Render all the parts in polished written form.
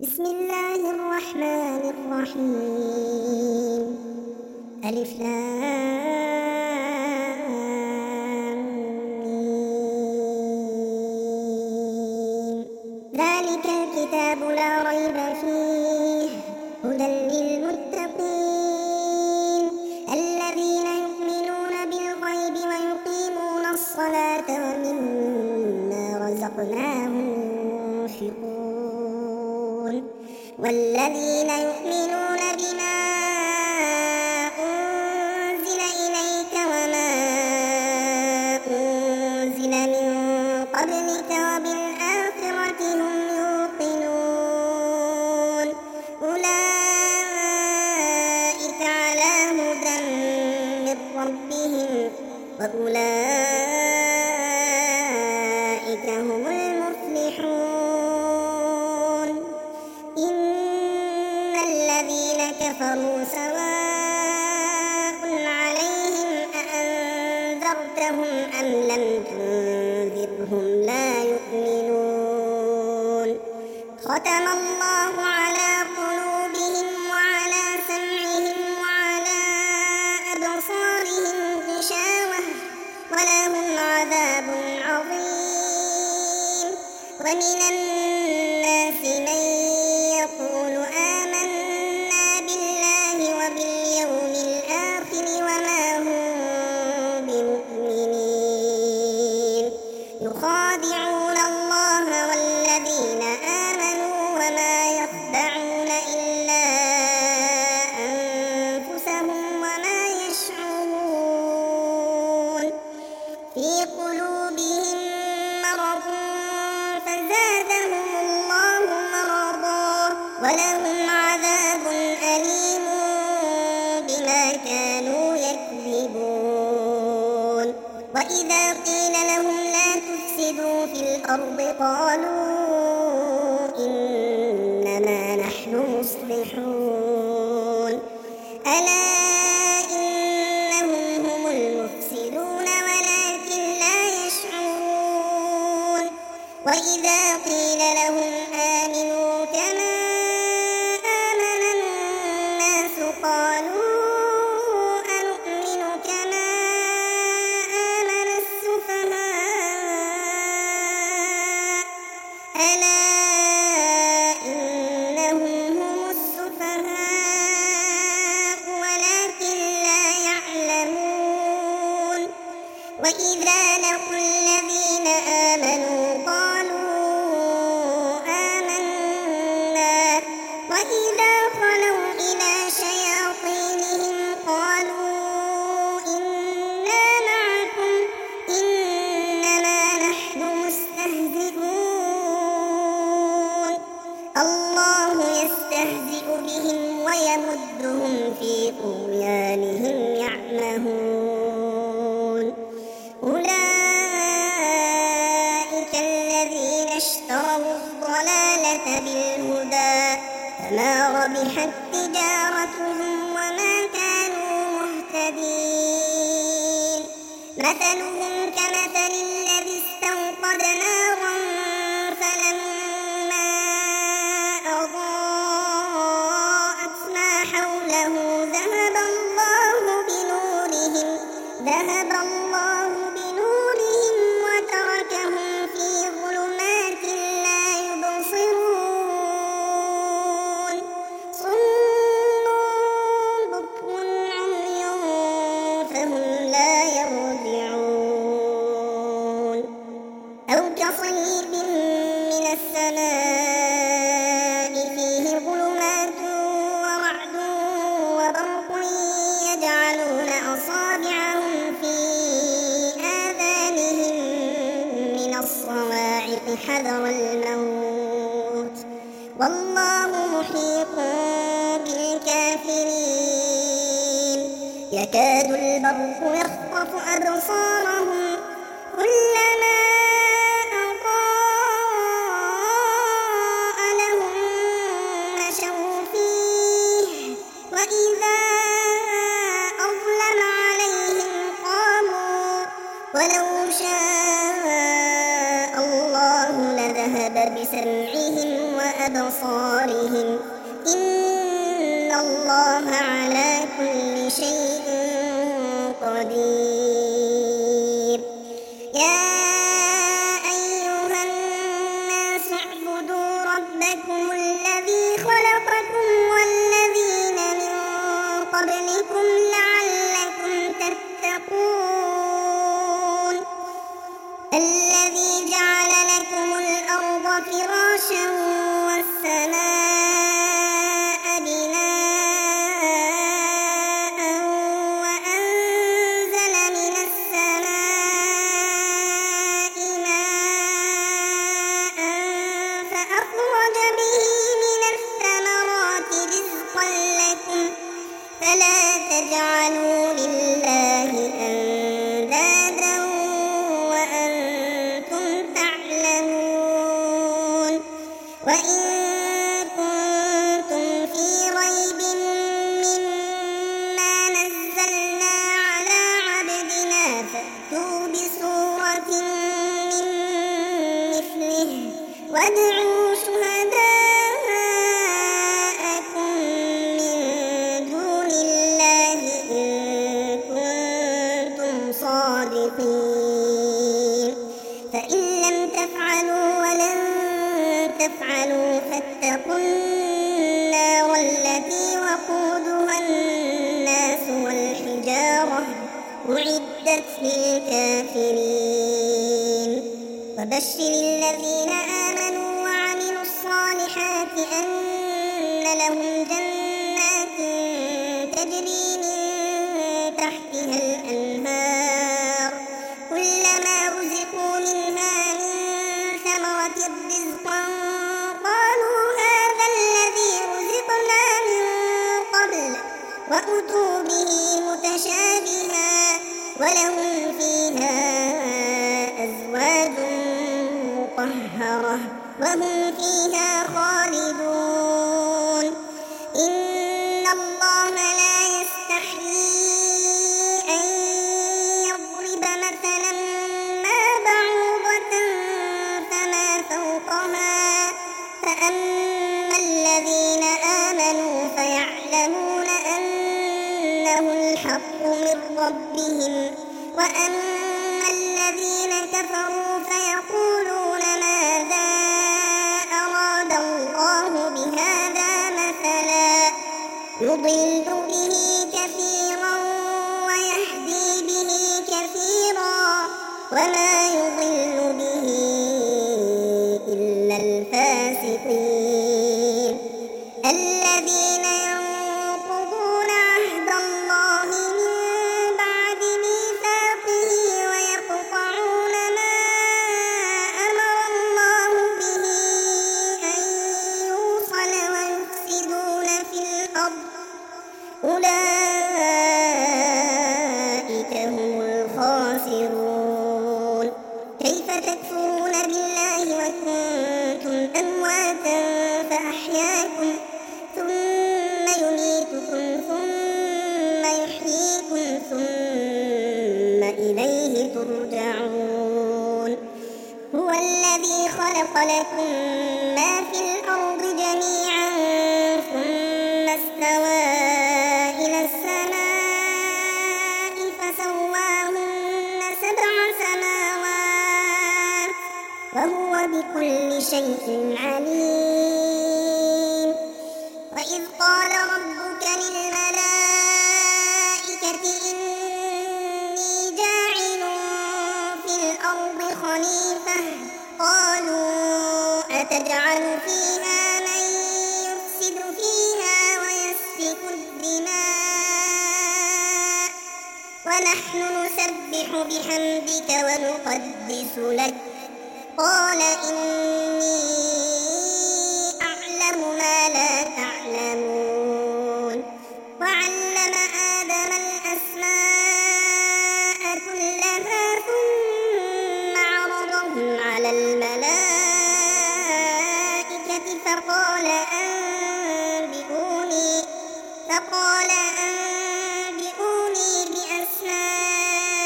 بسم الله الرحمن الرحيم. ألف لام ميم. ذلك الكتاب لا ريب فيه هدى للمتقين الذين يؤمنون بالغيب ويقيمون الصلاة ومما رزقناهم ينفقون والذين يؤمنون بما أنزل إليك وما أنزل من قبلك وبالآخرة هم يوقنون أولئك على هدى من ربهم وأولئك هم المفلحون. إن الذين كفروا سواء عليهم أأنذرتهم أم لم تنذرهم لا يؤمنون. ختم الله على قلوبهم وعلى سمعهم وعلى أبصارهم غشاوة ولهم عذاب عظيم. ومن الناس من يقول آمنا بالله وباليوم الآخر وما هم بمؤمنين يخادعون الله والذين آمنوا وما يخدعون إلا أنفسهم وما يشعرون. في قلوبهم مرض فزادهم الله مرضا ولهم عذاب أليم بما كانوا يكذبون. وإذا قيل لهم لا تفسدوا في الأرض قالوا إنما نحن مصلحون ألا إنهم هم المفسدون ولكن لا يشعرون. وإذا قيل لهم آمنوا كما آمن الناس قالوا أنؤمن كما آمن السفهاء ألا إنهم هم السفهاء ولكن لا يعلمون. وإذا لقوا الذين آمنوا قالوا آمنا وإذا خلوا إلى شياطينهم قالوا إنا معكم إنما نحن مستهزئون. الله يستهزئ بهم ويمدهم في طغيانهم يعمهون. أولئك الذين اشتروا الضلالة بالهدى فما ربحت تجارتهم وما كانوا مهتدين. مثلهم كمثل الذي استوقد نارا فلما أضاءت ما حوله ذهب الله بنورهم وتركهم في ظلمات لا يبصرون. صم بكم عمي فهم لا يرجعون. أو كصيب من السماء فيه ظلمات ورعد وبرق يجعلون أصابعهم في آذانهم من الصواعق حذر الموت والله محيط بالكافرين. يكاد البرق يخطف أبصارهم كلما أضاء لهم مشوا فيه وإذا أظلم عليهم قاموا ولو شاء الله لذهب بسمعهم وأبصارهم إن الله على كل شيء قدير يا أيها الناس اعبدوا ربكم الذي خلقكم والذين من قبلكم لعلكم تتقون الذي جعل لكم الأرض فراشا والسماء بناء وأنزل من السماء ماء فأخرج به من الثمرات رزقا لكم فلا تجعلوا لله أندادا وأنتم تعلمون وإن كنتم في ريب مما نزلنا على عبدنا فأتوا بسورة من مثله وادعوا شهداءكم من دون الله إن كنتم صادقين فإن لم تفعلوا ولن تفعلوا فاتقوا النار التي وقودها الناس والحجارة أعدت للكافرين وبشر الذين آمنوا وعملوا الصالحات أن لهم جنات تجري من تحتها الأنهار كلما رزقوا منها من ثمرة رزقا قالوا هذا الذي رزقنا من قبل وأتوا به متشابها ولهم فيها أزواج مطهرة وهم فيها خالدون إن الله لا يستحيي أن يضرب مثلا ما بعوضة فما فوقها فأما الذين آمنوا فيعلمون أنه الحق من ربهم وأما الذين كفروا فيقولون ماذا أراد الله بهذا مثلا يضل به كثيرا ويهدي به كثيرا وما يضل به إلا الفاسقين الذين ينقضون عهد الله من بعد ميثاقه ويقطعون ما أمر الله به أن يوصل ويفسدون في الأرض أولئك هم الخاسرون كيف تكفرون بالله وكنتم أمواتا فأحياكم ثم يميتكم ثم يحييكم ثم إليه ترجعون هو الذي خلق لكم ما في الأرض جميعا ثم استوى إلى السماء فسواهن سبع سماوات وهو بكل شيء عليم وإذ قال ربك للملائكة إني جاعل في الأرض خليفة قالوا أتجعل فيها من يفسد فيها ويسفك الدماء ونحن نسبح بحمدك ونقدس لك قال إني أعلم ما لا تعلمون وعلم آدم الأسماء كلها ثم عرضهم على الملائكة فقال أنبئوني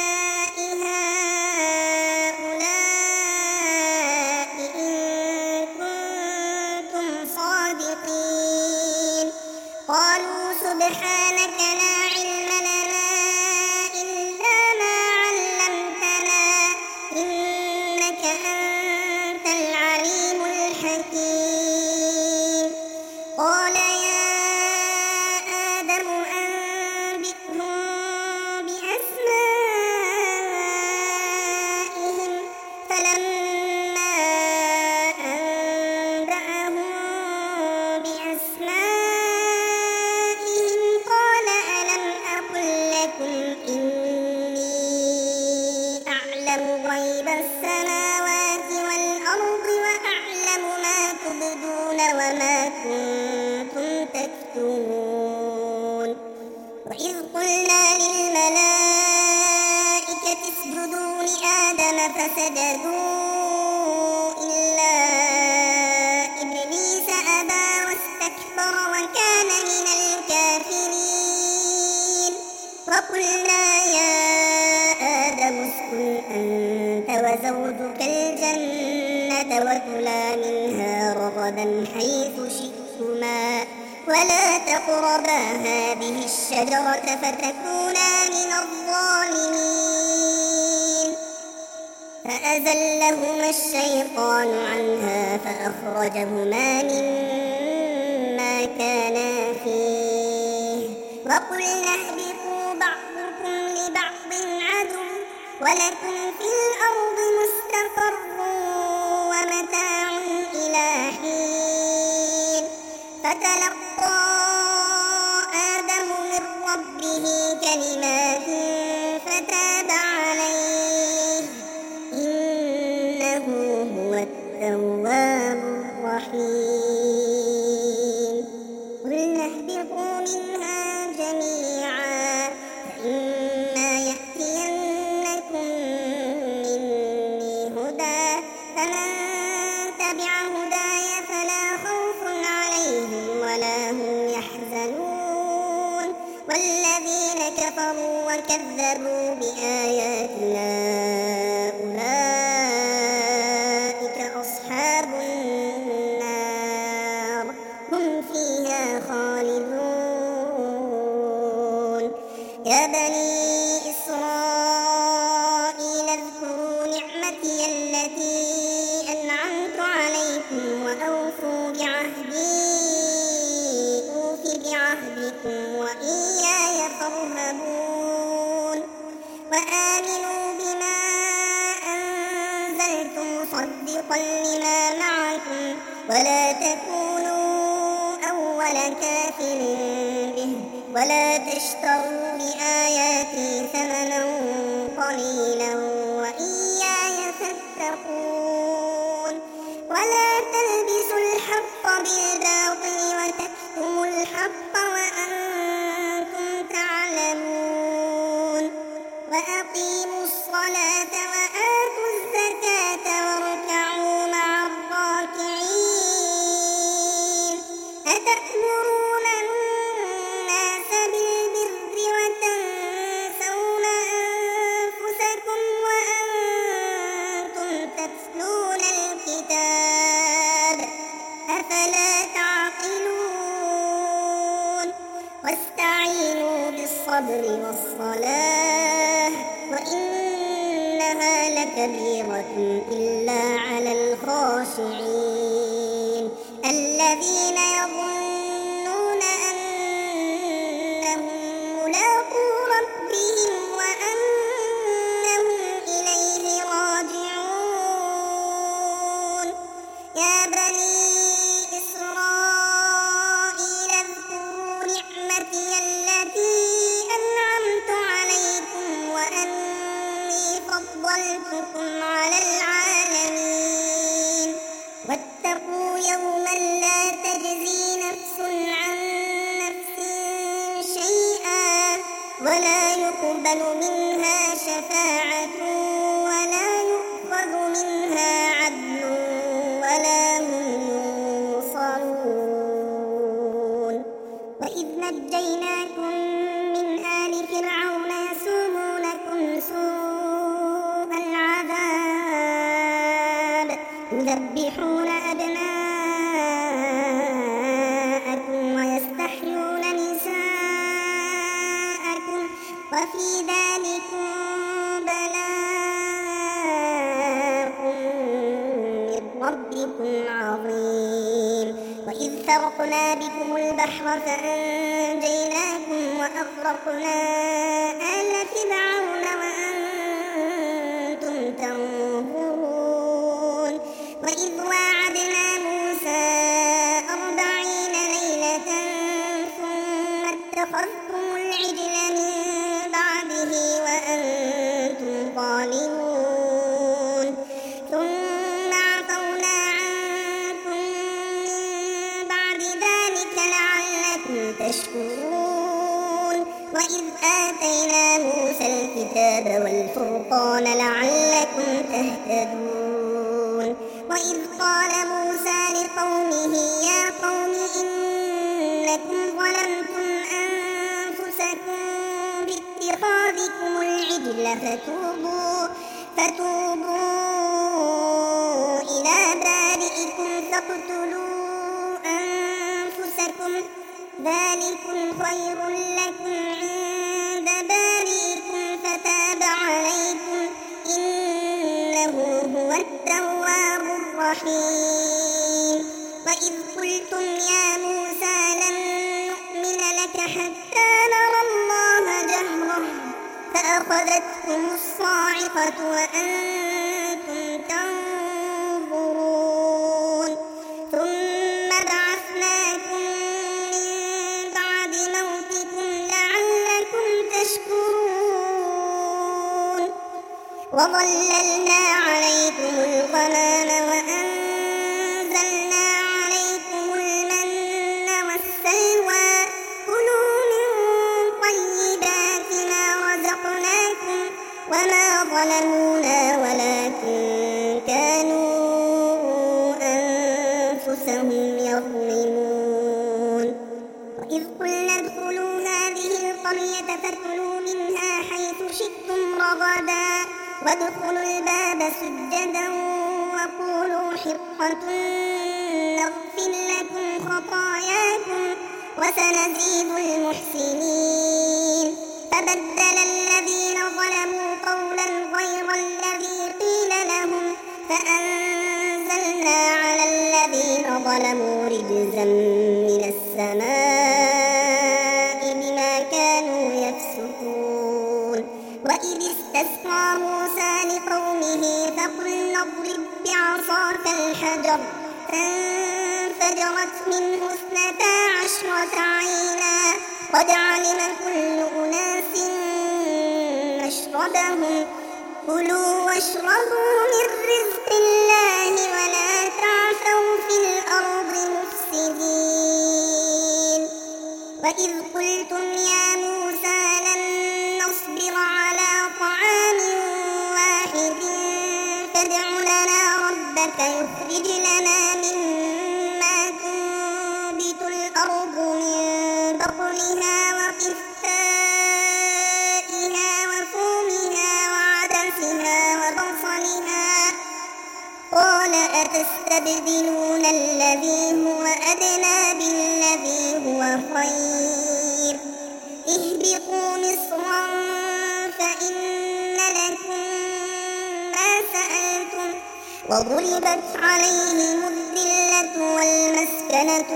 بأسماء هؤلاء إن سبحانك لا علم لنا إلا ما علمتنا إنك أنت العليم الحكيم قال يا آدم أنبئهم بأسمائهم فلما أنبأهم بأسمائهم قال ألم أقل لكم إني أعلم غيب السماوات والأرض وأعلم ما تبدون وما كنتم تكتمون وإذ قلنا للملائكة اسجدوا لآدم فسجدوا إلا إبليس أبى واستكبر وكان من الكافرين وقلنا يا آدم اسكن أنت وزوجك الجنة وكلا منها رغدا حيث شئتما ولا تقربا هذه الشجرة فتكونا من الظالمين فأزلهما الشيطان عنها فأخرجهما مما كانا فيه وقلنا اهبطوا بعضكم لبعض عدو ولكم في الأرض مستقر ومتاع إلى حين فتلقى آدم من ربه كلمات فتاب عليه إنه هو التواب الرحيم قلنا اهبطوا منها جميعا فإما يأتينكم مني هدى فمن تبع هداي فلا خوف عليهم ولا هم يحزنون والذين كفروا وكذبوا بآياتنا أولئك أصحاب النار هم فيها خالدون يا بني إسرائيل اذكروا نعمتي التي أنعمت عليكم وأوفوا بعهدي أوف بعهدكم وإياي فارهبون وآمنوا بما أنزلت مصدقا لما معكم ولا تكونوا أول كافر به ولا تشتروا بآياتي ثمنا قليلا وإياي فاتقون ولا تلبسوا الحق بالباطل وتكتموا الحق وأنتم تعلمون وأقيموا الصلاة وآتوا الزكاة واركعوا مع الراكعين أتأمرون الناس بالبر وتنسون أنفسكم وأنتم تتلون الكتاب أفلا تعقلون واستعينوا بالصبر والصلاة وإنها لكبيرة إلا على الخاشعين الذين يظنون أنهم ملاقو ربهم وأنهم إليه راجعون يا بني إسرائيل اذكروا نعمتي التي أنعمت عليكم وأني فضلتكم على العالمين واتقوا يوما لا تجزي نفس عن نفس شيئا ولا يقبل منها شفاعة ولا يؤخذ منها عدل ولا هم ينصرون وإذ نجيناكم من آل فرعون يسومونكم سوء العذاب يذبحون أبناءكم ويستحيون نساءكم عظيم. وإذ فرقنا بكم البحر فأنجيناكم وأغرقنا آل فرعون وأنتم تنظرون. وإذ واعدنا موسى 40 ليلة ثم اتخذتم العجل من بعده وأنتم ظالمون. ثم عفونا عنكم من بعد ذلك لعلكم تشكرون. وإذ آتينا موسى الكتاب والفرقان لعلكم تهتدون. وإذ قال موسى لقومه يا قوم إنكم ظلمتم أنفسكم باتخاذكم العجل فتوبوا إلى بارئكم فاقتلوا أنفسكم ذلكم خير لكم عند بارئكم فتاب عليكم إنه هو التواب الرحيم. وإذ قلتم يا موسى لن نؤمن لك حتى نرى الله جهرة فأخذتكم الصاعقة وأنتم تنظرون. ثم بعثناكم من بعد موتكم لعلكم تشكرون. وظللنا عليكم الغمام وأنزلنا عليكم المن والسلوى كلوا من طيبات ما رزقناكم وما ظلمونا ولكن كانوا أنفسهم يظلمون. وإذ قلنا ادخلوا هذه القرية فكلوا منها حيث شئتم رغدا وادخلوا الباب سجدا وقولوا حطة نغفر لكم خطاياكم وسنزيد المحسنين. فبدل الذين ظلموا قولا غير الذي قيل لهم فأنزلنا على الذين ظلموا رجزا من السماء بما كانوا يفسقون. وإذ استسقى موسى لقومه فقلنا اضرب بعصاك الحجر فانفجرت منه 12 عينا قد علم كل أناس مشربهم كلوا واشربوا من رزق الله ولا تعثوا في الأرض مفسدين. وإذ قلتم يا موسى لن نصبر على طعام واحد فادع لنا ربك يخرج لنا مما تنبت الأرض من بقلها وقثائها وفومها وعدسها وبصلها قال أتستبدلون الذي هو أدنى بالذي هو خير اهبطوا مصرا فإن لكم ما سألتم وضربت عليهم الذلة والمسكنة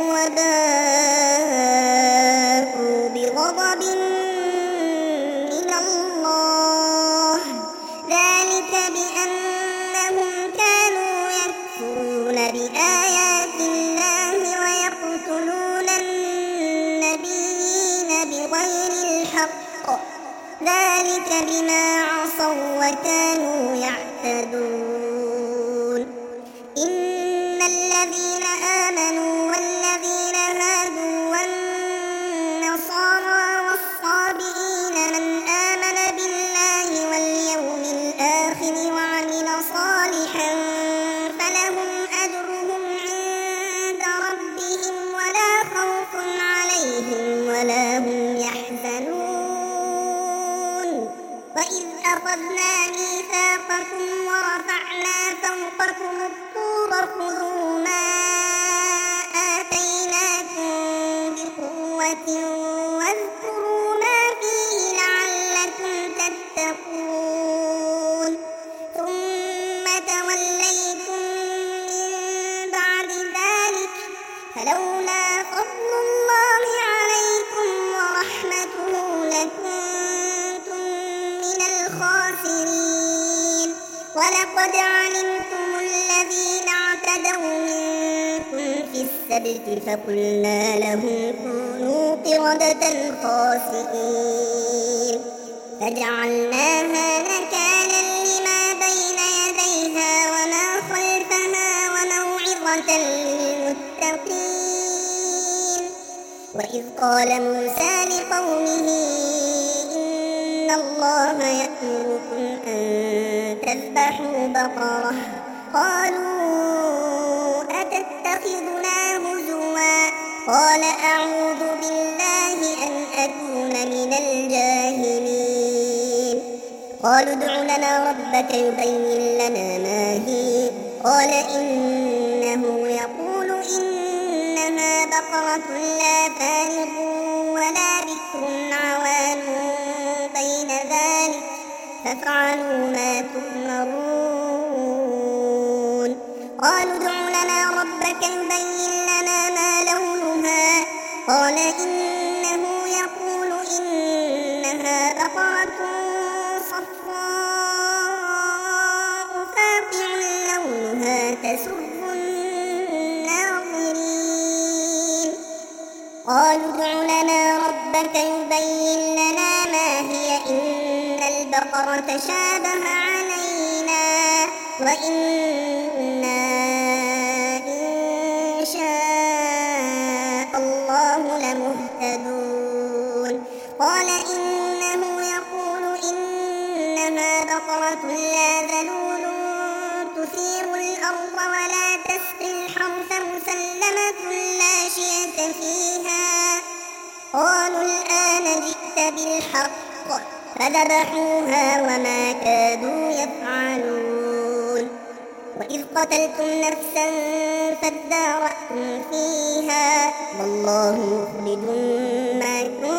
وباءوا بغضب من الله ذلك بأنهم كانوا يكفرون بآيات الله ويقتلون النبيين بغير الحق ذلك بما عصوا وكانوا يعتدون. إن الذين آمنوا والذين هادوا والنصارى والصابئين من آمن بالله واليوم الآخر وعمل صالحا فلهم أجرهم عند ربهم ولا خوف عليهم ولا هم يحزنون. وإذ أخذنا ميثاقكم ورفعنا فوقكم الطور خذوا ما فلولا فضل الله عليكم ورحمته لكنتم من الخاسرين. ولقد علمتم الذين اعتدوا منكم في السبت فقلنا لهم كونوا قردة خاسئين فجعلناها نكالا لما بين يديها وما خلفها وموعظة للمتقين. وإذ قال موسى لقومه إن الله يأمركم أن تذبحوا بقرة قالوا أتتخذنا هزوا قال أعوذ بالله أن أكون من الجاهلين. قالوا ادع لنا ربك يبين لنا ما هي قال إنه يقول إنها بقرة لا فارغ ولا بكر عوان بين ذلك فافعلوا ما تؤمرون. قالوا ادع لنا ربك يبين لنا ما لونها قال إنه يقول إنها بقرة صفراء فاقع لونها تسر الناظرين. قالوا ادع لنا ربك يبين لنا ما هي إن البقرة شابه علينا وإنا إن شاء الله لمهتدون. قال إنه يقول إنها بقرة لا ذلول تثير الأرض ولا تسقي الحرث مسلمة لا شية فيها. قالوا الآن جئت بالحق فذبحوها وما كادوا يفعلون. وإذ قتلتم نفسا فادارأتم فيها والله مخرج ما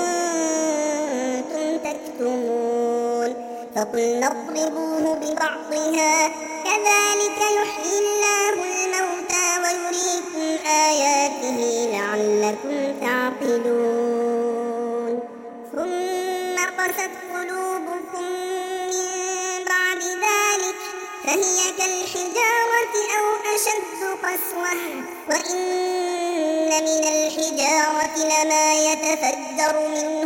كنتم تكتمون. فقلنا اضربوه ببعضها كذلك يحيي الله الموتى ويريكم آياته لعلكم تعقلون. ثم قست قلوبكم من بعد ذلك فهي كالحجارة أو أشد قسوة وإن من الحجارة لما يتفجر منه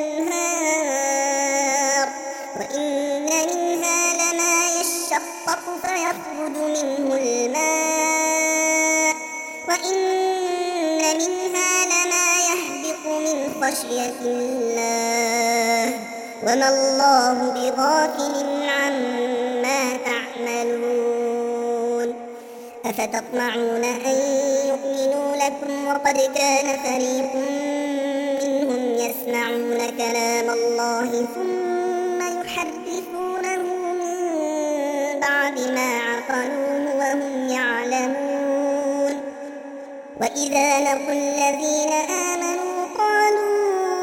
الأنهار وإن منها لما يشقق فيخرج منه الماء وإن منها لما يهبط من خشية الله وما الله بغافل عما تعملون. أفتطمعون أن يؤمنوا لكم وقد كان فريق منهم يسمعون كلام الله ثم يحرفونه من بعد ما عقلوه وهم يعلمون. وإذا لقوا الذين آمنوا قالوا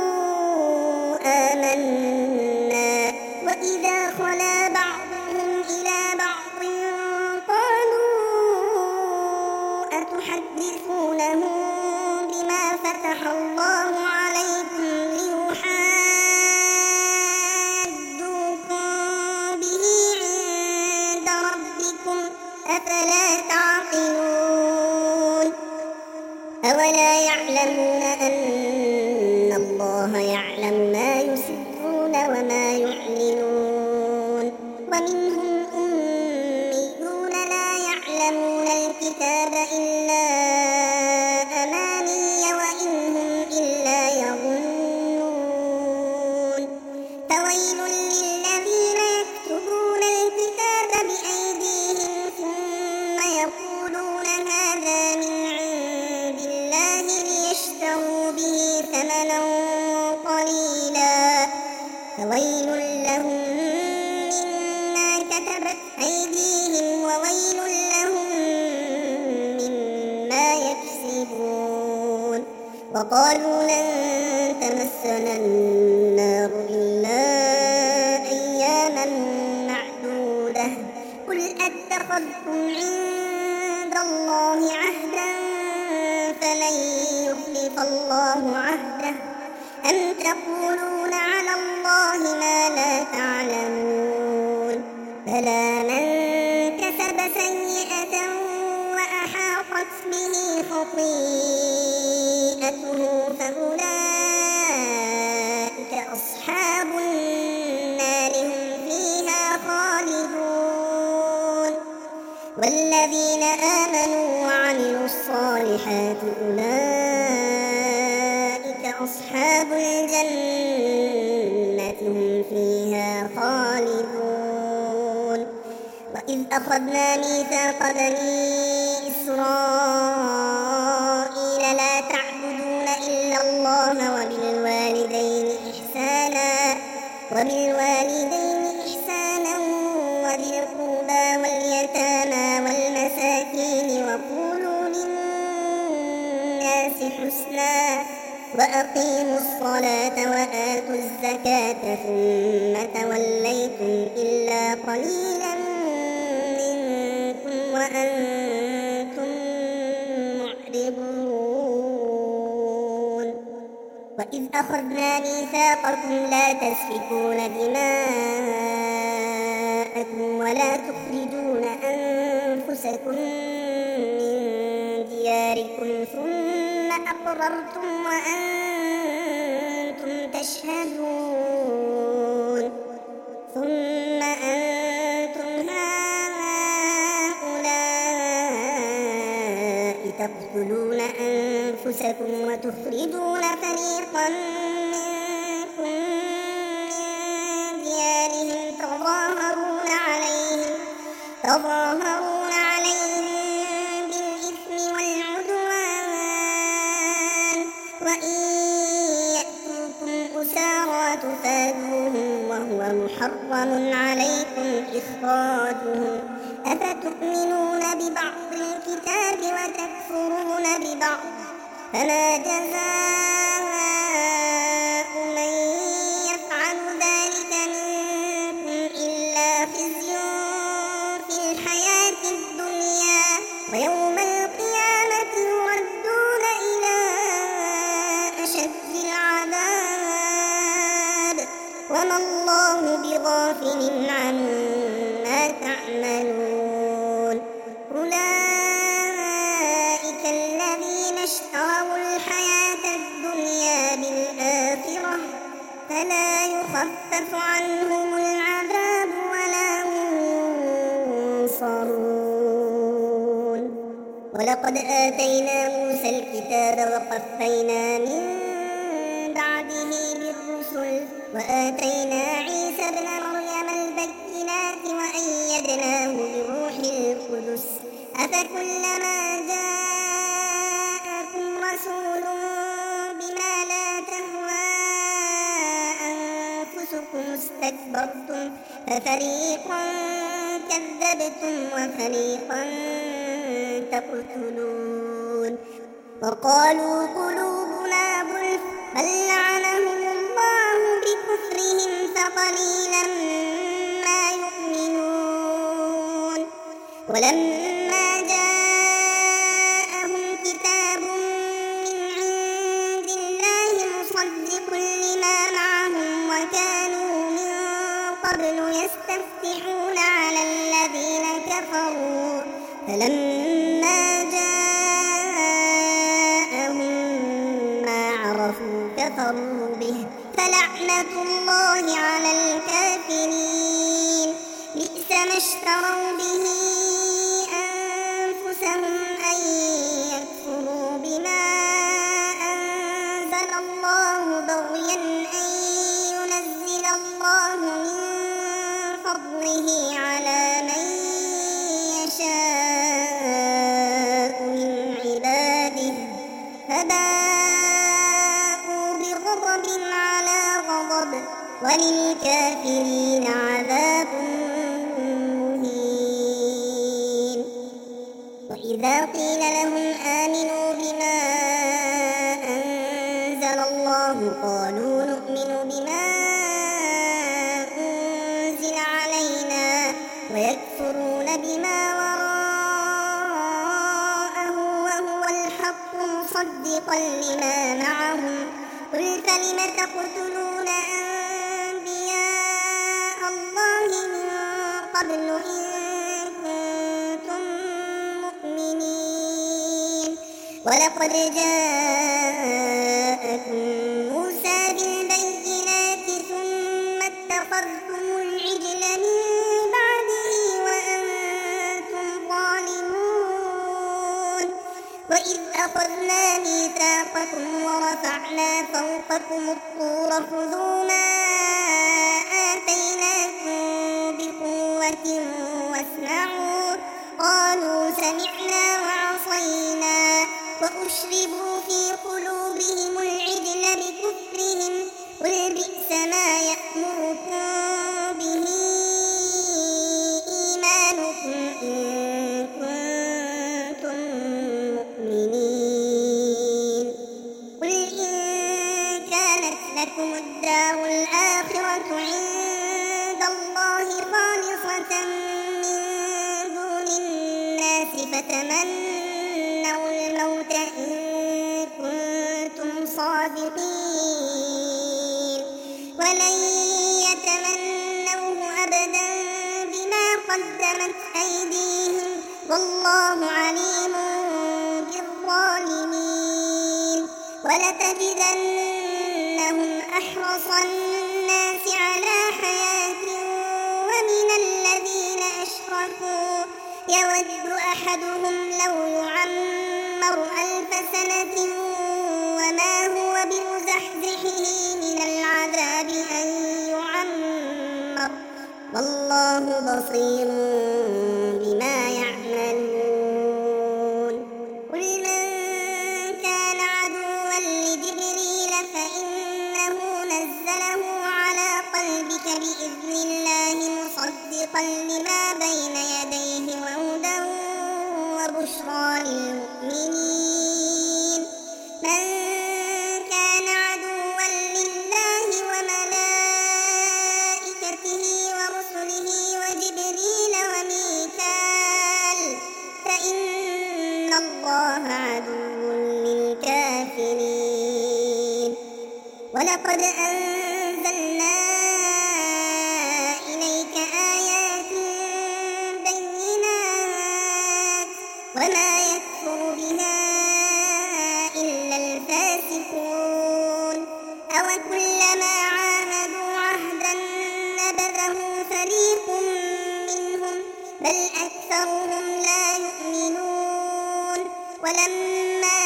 آمنا وإذا خلا بعضهم إلى بعض قالوا أتحدثونهم بما فتح الله عليكم ليحاجوكم به عند ربكم أفلا تعقلون. أولا يعلمون أن الله يعلم ما يسرون وما يعلنون. ومنهم أميون لا يعلمون الكتاب إلا أماني وإن هم إلا يظنون. فويل للذين يكتبون الكتاب بأيديهم ثم يقولون هذا من عند الله ليشتروا به ثمنا قليلا فويل لهم مما كتبت أيديهم وويل لهم مما يكسبون. وقالوا لن تمسنا النار إلا أياما معدودة قل أتخذتم عند الله عهدا فلن الله عهده أم تقولون على الله ما لا تعلمون بلى من كسب سيئة وأحاطت به خطيئته فأولئك أصحاب النار هم فيها خالدون والذين آمنوا وعملوا الصالحات أولئك أصحاب الجنة هم فيها خالدون وإذ أخذنا ميثاق بني إسرائيل لا تعبدون إلا الله وبالوالدين إحسانا وذي القربى واليتامى والمساكين وقولوا للناس حسنا وأقيموا الصلاة وآتوا الزكاة ثم توليتم إلا قليلا منكم وأنتم معرضون وإذ أخذنا ميثاقكم لا تسفكون دماءكم ولا تخرجون أنفسكم من دياركم ثم أقررتم وأنتم تشهدون ثم أنتم هؤلاء تقتلون أنفسكم وتخرجون فريقا منكم من ديارهم تظاهرون عليهم بالإثم والعدوان وإن يأتوكم أسارى تفادوهم وهو محرم عليكم إخراجهم أفتؤمنون ببعض الكتاب وتكفرون ببعض فما جزاء من يفعل ذلك منكم إلا خزي في الحياة الدنيا ويوم القيامة يردون إلى أشد العذاب وما الله بغافل عما تعملون أولئك الذين اشتروا الحياة الدنيا بالآخرة فلا يخفف عنهم العذاب ولا هم ينصرون ولقد آتينا موسى الكتاب وقفينا من بعده بالرسل وآتينا عيسى ابن مريم البينات وأيدناه بروح القدس أفكلما جاءكم رسول بما لا تهوى أنفسكم استكبرتم ففريقا كذبتم وفريقا تقتلون وقالوا قلوبنا غلف بل لعنهم الله بكفرهم فقليلا ما يؤمنون ولما جاءهم كتاب من عند الله مصدق لما معهم وكانوا من قبل يستفتحون على الذين كفروا فلما جاءهم ما عرفوا كفروا به فلعنة الله على الكافرين بئس ما اشتروا به أنفسهم أن يكفروا بما أنزل الله بغيا أن ينزل الله من فضله على من يشاء من عباده فباءوا بغضب على غضب وللكافرين عذاب مهين وإذا قيل لهم آمنوا بما أنزل الله قالوا نؤمن بما أنزل علينا ويكفرون بما وراءه وهو الحق مصدقا لما معهم قل فلم تقتلون أنبياء الله من قبل إن كنتم مؤمنين ولقد جاءكم موسى بالبينات ثم اتخذتم العجل من بعده وأنتم ظالمون وإذ أخذنا ميثاقكم ورفعنا فوقكم الطور خذوا ما آتيناكم بقوة واسمعوا قالوا سمعنا وعصينا وأشربوا في قلوبهم العجل بكفرهم قل بئس ما يأمركم به إيمانكم إن كنتم مؤمنين قل إن كانت لكم الدار الآخرة عند الله خالصة من دون الناس فتمنوا الموت إن كنتم صادقين ولن يتمنوه أبدا بما قدمت أيديهم والله عليم بالظالمين ولتجدنهم أحرص الناس على حياة ومن الذين أشركوا يود أحدهم لو يعمر 1000 سنة وما هو بمزحزحه من العذاب أن يعمر والله بصير بما يعملون قل من كان عدوا لجبريل فإنه نزله على قلبك بإذن الله مصدقا لما بين يديه وهدى وبشرى للمؤمنين من كان عدوا لله وملائكته ورسله وجبريل وميكال فإن الله عدو للكافرين ولقد أنزلنا إليك آيات بينات وما يكفر بها إلا الفاسقون أوكلما عاهدوا عهدا نبذه فريق منهم بل أكثرهم لا يؤمنون ولما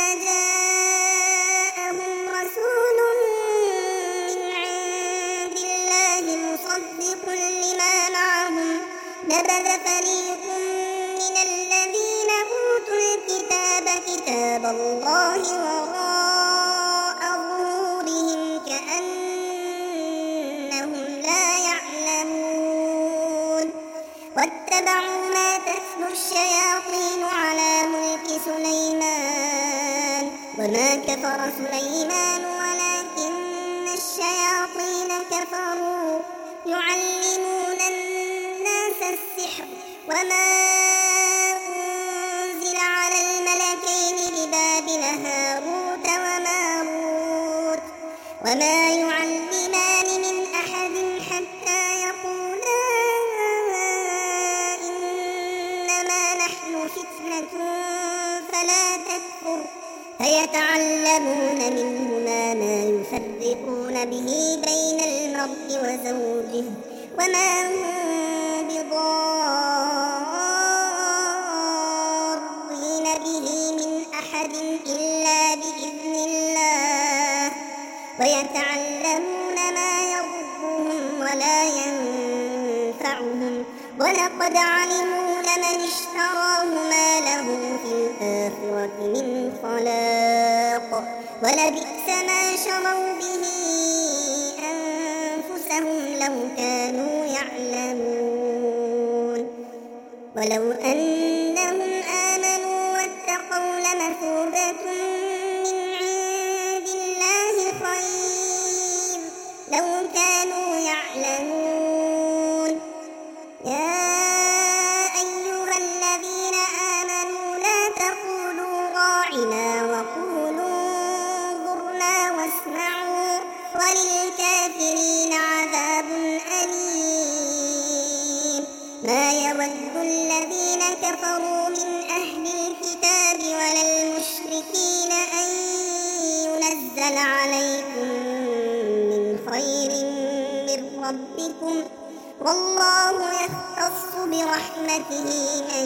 جاءهم رسول من عند الله مصدق لما معهم نبذ فريق من الذين أوتوا الكتاب كتاب الله وراء ظهورهم كأنهم لا يعلمون واتبعوا ما تتلو الشياطين على ملك سليمان وما كفر سليمان ولكن الشياطين كفروا يعلمون الناس السحر وما أنزل على الملكين ببابل هاروت وماروت وما يعلمان من أحد حتى يقولا إنما نحن فتنة فلا تكفر فيتعلمون منهما ما يفرقون به بين المرء وزوجه وما هم بضارين به من أحد إلا بإذن الله ويتعلمون ما يضرهم ولا ينفعهم ولقد علموا لمن اشتراه ما له في الآخرة من خلاق ولبئس ما شروا به أنفسهم لو كانوا يعلمون ولو أنهم آمنوا واتقوا لمثوبة من عند الله خير لو كانوا يعلمون يا أيها الذين آمنوا لا تقولوا راعنا وقولوا وللكافرين عذاب أليم ما يود الذين كفروا من أهل الكتاب ولا المشركين أن ينزل عليكم من خير من ربكم والله يختص برحمته من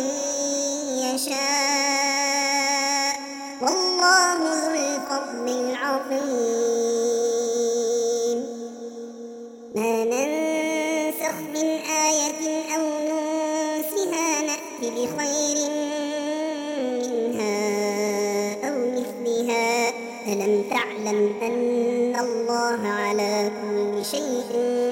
يشاء والله ذو الفضل العظيم ما ننسخ من آية أو ننسها نأت بخير منها أو مثلها ألم تعلم أن الله على كل شيء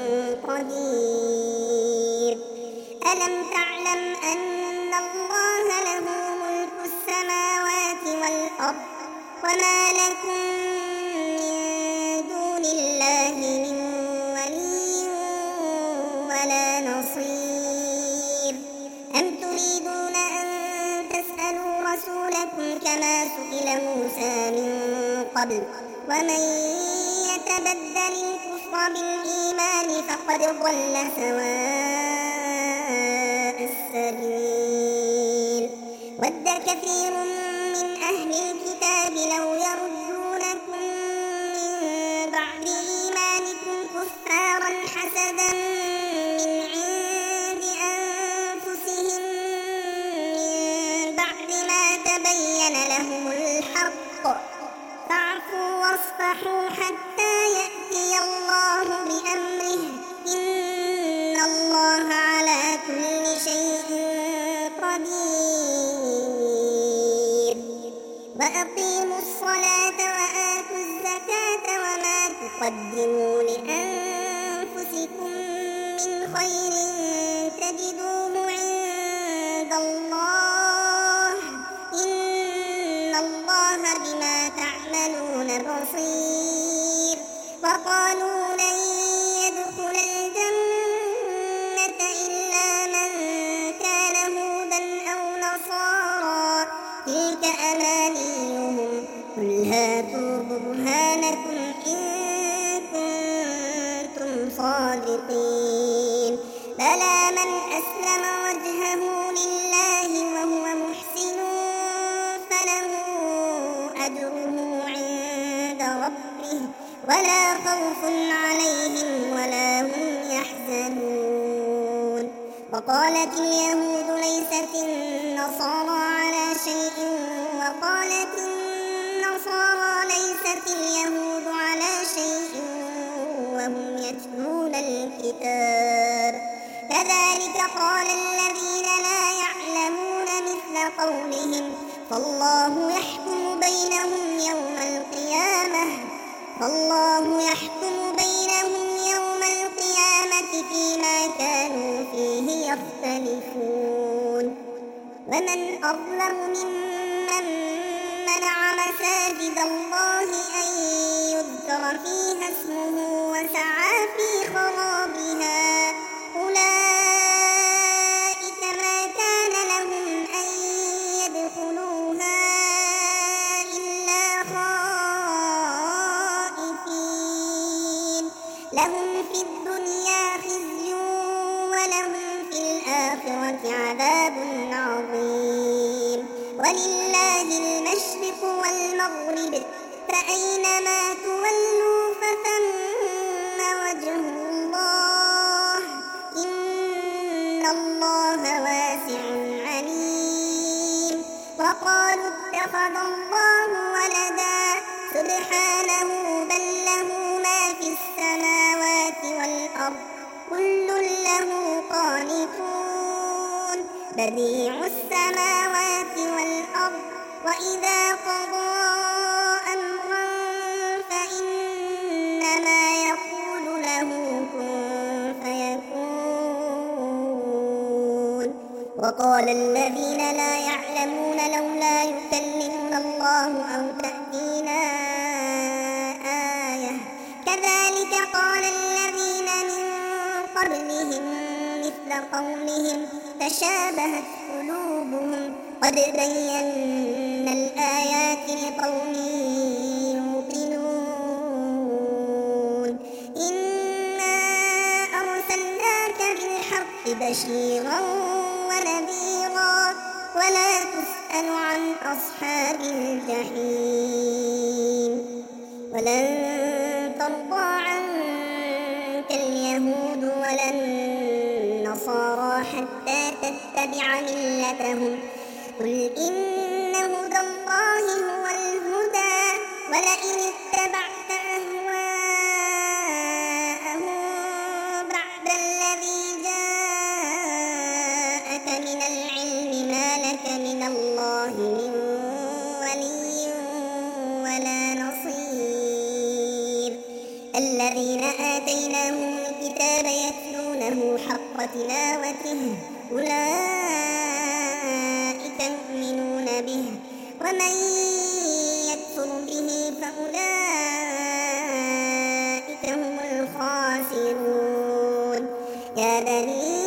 قدير ألم تعلم أن الله له ملك السماوات والأرض وما لكم من دون الله من ولي ولا نصير أم تريدون أن تسألوا رسولكم كما سئل موسى من قبل ومن يتبدل الكفر بالإيمان فقد ضل سواء السبيل ود كثير من أهل الكتاب لو يردونكم من بعد إيمانكم كفارا حسدا من عند أنفسهم من بعد ما تبين لهم الحق فاعفوا واصفحوا حتى يأتي الله بأمره إن الله على كل شيء قدير وأقيموا الصلاة وآتوا الزكاة وما تقدموا لأنفسكم من خير تجدوه عند الله إن الله بما تعملون بصير وقالوا لن يدخل الجنة إلا من كان هودا أو نصارى تلك أمانيهم قل هاتوا برهانكم إن كنتم صادقين بلى من أسلم وجهه لله وهو محسن فله أجره عند ربه ولا خوف عليهم ولا هم يحزنون وقالت اليهود ليست النصارى على شيء وقالت النصارى ليست اليهود على شيء وهم يتلون الكتاب كذلك قال الذين لا يعلمون مثل قولهم فالله يحكم بينهم يوم فيما كانوا فيه يختلفون ومن أظلم ممن منع مساجد الله أن يذكر فيها اسمه وسعى في خرابها أولئك ما كان لهم أن يدخلوها إلا خائفين لهم في الدنيا خزي ولهم في الآخرة عذاب عظيم ولله المشرق والمغرب فأينما تولوا فثم وجه الله إن الله واسع عليم وقالوا اتخذ الله ولدا سبحانه بل له ما في السماوات والأرض كل له قانتون بديع السماوات والأرض وإذا قضى أمرا فإنما يقول له كن فيكون وقال الذين لا يعلمون لولا يكلمنا الله أو تأتينا آية كذلك قال الذين من قبلهم مثل قولهم تشابهت قلوبهم قد بينا الآيات لقوم يوقنون بشيرا ونذيرا ولا تسأل عن أصحاب الجحيم ولن ترضى عنك اليهود ولا النصارى حتى تتبع ملتهم قل إن هدى الله هو الهدى ولئن اتبعت أهواءهم بعد الذي جاءك من العلم ما لك من الله من ولي ولا نصير الذين آتيناهم الكتاب يتلونه حق تلاوته أولئك يؤمنون به ومن يكفر به فأولئك هم الخاسرون يا بني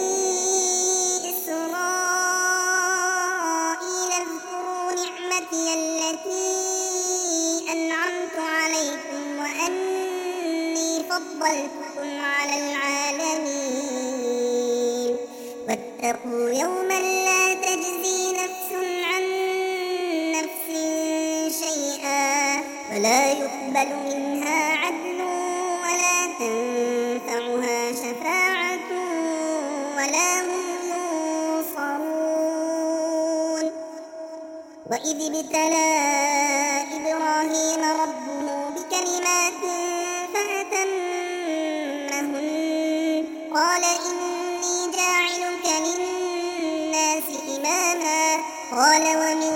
إسرائيل اذكروا نعمتي التي أنعمت عليكم وأني فضلتكم على العالمين واتقوا يوما لا تجزي نفس عن نفس شيئا ولا يقبل منها عدل ولا تنفعها شفاعة ولا هم ينصرون وإذ ابتلى إبراهيم ربه بكلمات فأتمهن قال إني جاعلك للناس إماما قال ومن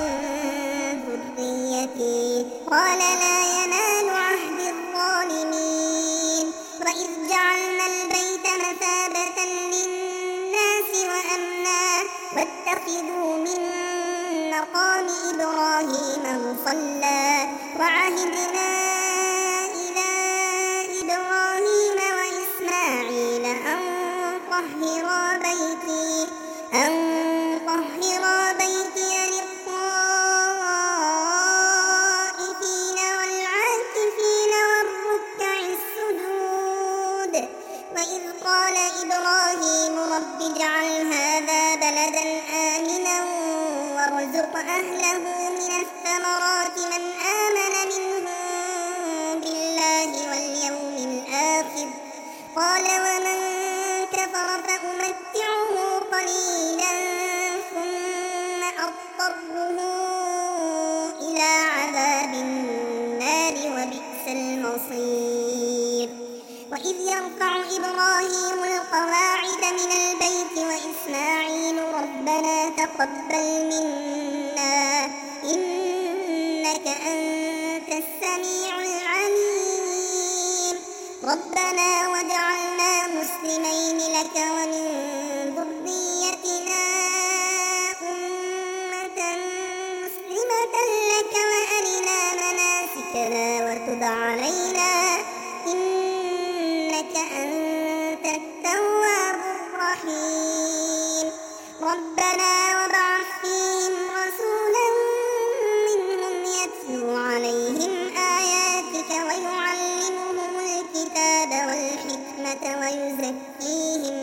ذريتي قال لا ينال عهد الظالمين وإذ جعلنا البيت مثابة للناس وأمنا واتخذوا من مقام إبراهيم مصلى وعهدنا إلى إبراهيم وإسماعيل أن طهرا بيتي للطائفين والعاكفين والركع السجود وإذ قال إبراهيم رب اجعل هذا بلدا آمنا وارزق أهله من الثمرات من آمن منهم بالله واليوم الآخر قال ومن كفر فأمتعه قليلا ثم أضطره إلى عذاب النار وبئس المصير وإذ يرفع إبراهيم القواعد من البيت وإسماعيل ربنا تقبل منا إنك أنت السميع العليم ربنا واجعلنا مسلمين لك ومن ذريتنا أمة مسلمة لك وأرنا مناسكنا وتب علينا إنك أنت التواب الرحيم ربنا وابعث فيهم رسولا منهم يتلو عليهم آياتك ويعلمهم الكتاب والحكمة ويزكيهم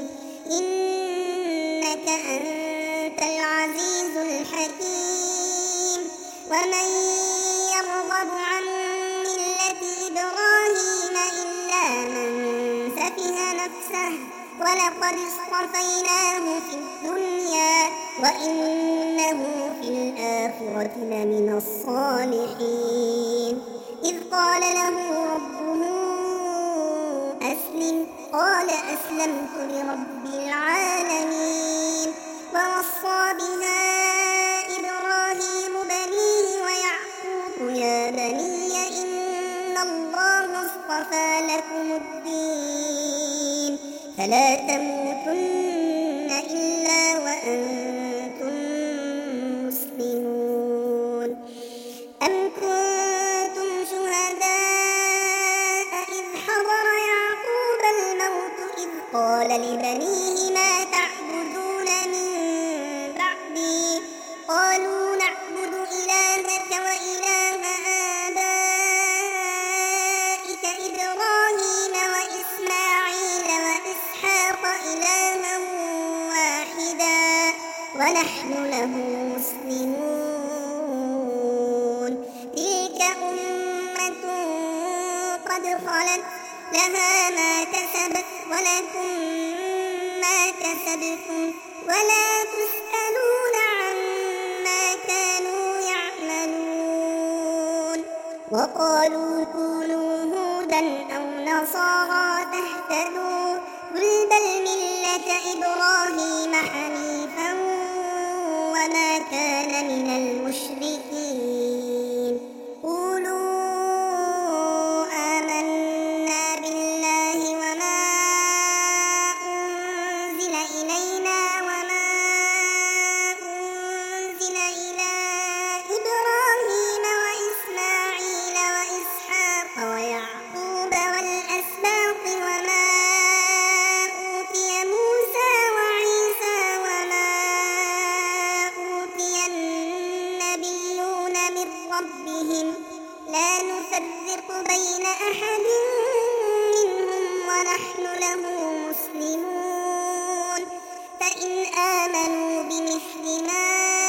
إنك أنت العزيز الحكيم ومن يرغب عن ملة إبراهيم إلا من سفه نفسه ولقد اصطفيناه في الدنيا وإنه في الآخرة لمن الصالحين إذ قال له ربه أسلم قال أسلمت لرب العالمين ووصى بها إبراهيم بنيه ويعقوب يا بني إن الله اصطفى لكم الدين فلا تموتن إلا وأنتم مسلمون أم كنتم شهداء إذ حضر يعقوب الموت إذ قال لبنيه ما تعبدون من بعدي قالوا نعبد إلهك وإله آبائك إبراهيم وإسماعيل وإسحاق إلها واحدا أمة قد خلت لها ما كسبت ولكم ما كسبتم ولا تسألون عما كانوا يعملون. وقالوا كونوا هودا أو نصارى تهتدوا قل بل ملة إبراهيم حنيفا وما كان من المشركين. قولوا آمنا بالله وما أنزل إلينا وما أنزل إلى إبراهيم وإسماعيل وإسحاق ويعقوب والأسباط وما أوتي موسى وعيسى وما أوتي النبيون من ربهم لا نفرق بين أحد منهم ونحن له مسلمون. فإن آمنوا بمثل ما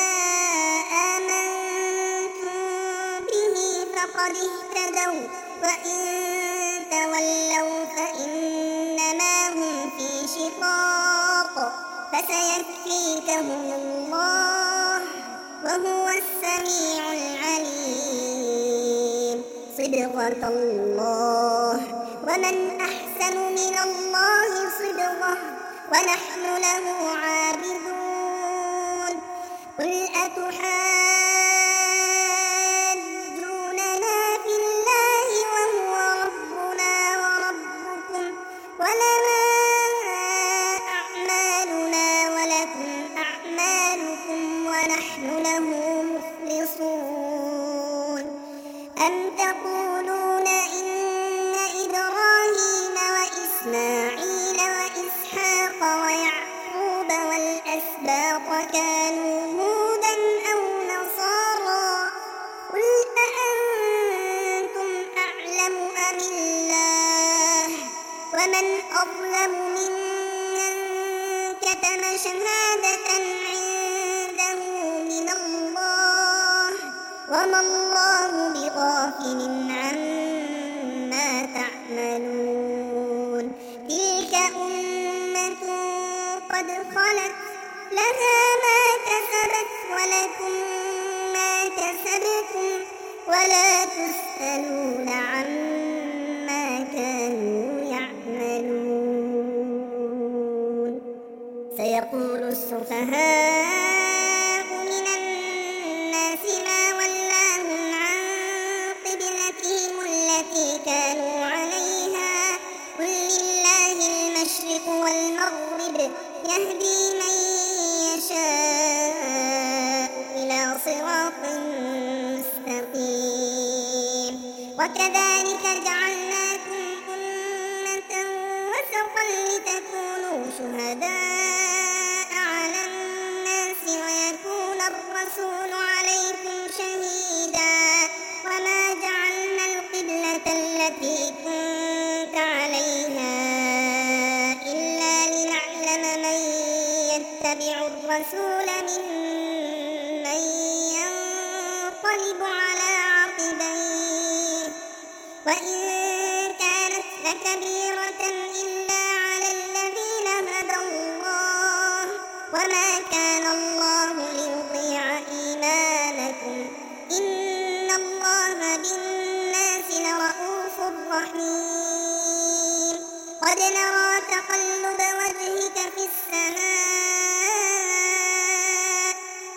آمنتم به فقد اهتدوا وإن تولوا فإنما هم في شقاق فسيكفيكهم الله وهو السميع العليم. صدق الله ومن أحسن من الله صدقه ونحن له عابدون. قل أتحاجوننا في الله وهو ربنا وربكم ولنا أعمالنا ولكم أعمالكم ونحن له مخلصون. أم تقولون إن إبراهيم وإسماعيل وإسحاق ويعقوب والأسباط كانوا هودا أو نصارى قل أأنتم أعلم أم الله ومن أظلم ممن كتم شهادة عنده من الله وما الله بغافل عما تعملون. تلك أمة قد خلت لها ما كسبت ولكم ما كسبتم ولا تسألون عما كانوا يعملون. سيقول السفهاء من الناس ما ولاهم عن قبلتهم التي كانوا عليها قل لله المشرق والمغرب يهدي من يشاء إلى صراط مستقيم. وكذلك جعلناكم أمة وسطا لتكونوا شهداء على الناس ويكون الرسول عليكم شهيدا وما جعلنا القبلة التي كنت عليها إلا لنعلم من يتبع الرسول ممن ينقلب على عقبيه وإن كانت لكبيرة إلا على الذين هدى الله وما كان الله ليضيع إيمانكم إن الله بالناس لرءوف رحيم. قد نرى تقلب وجهك في السماء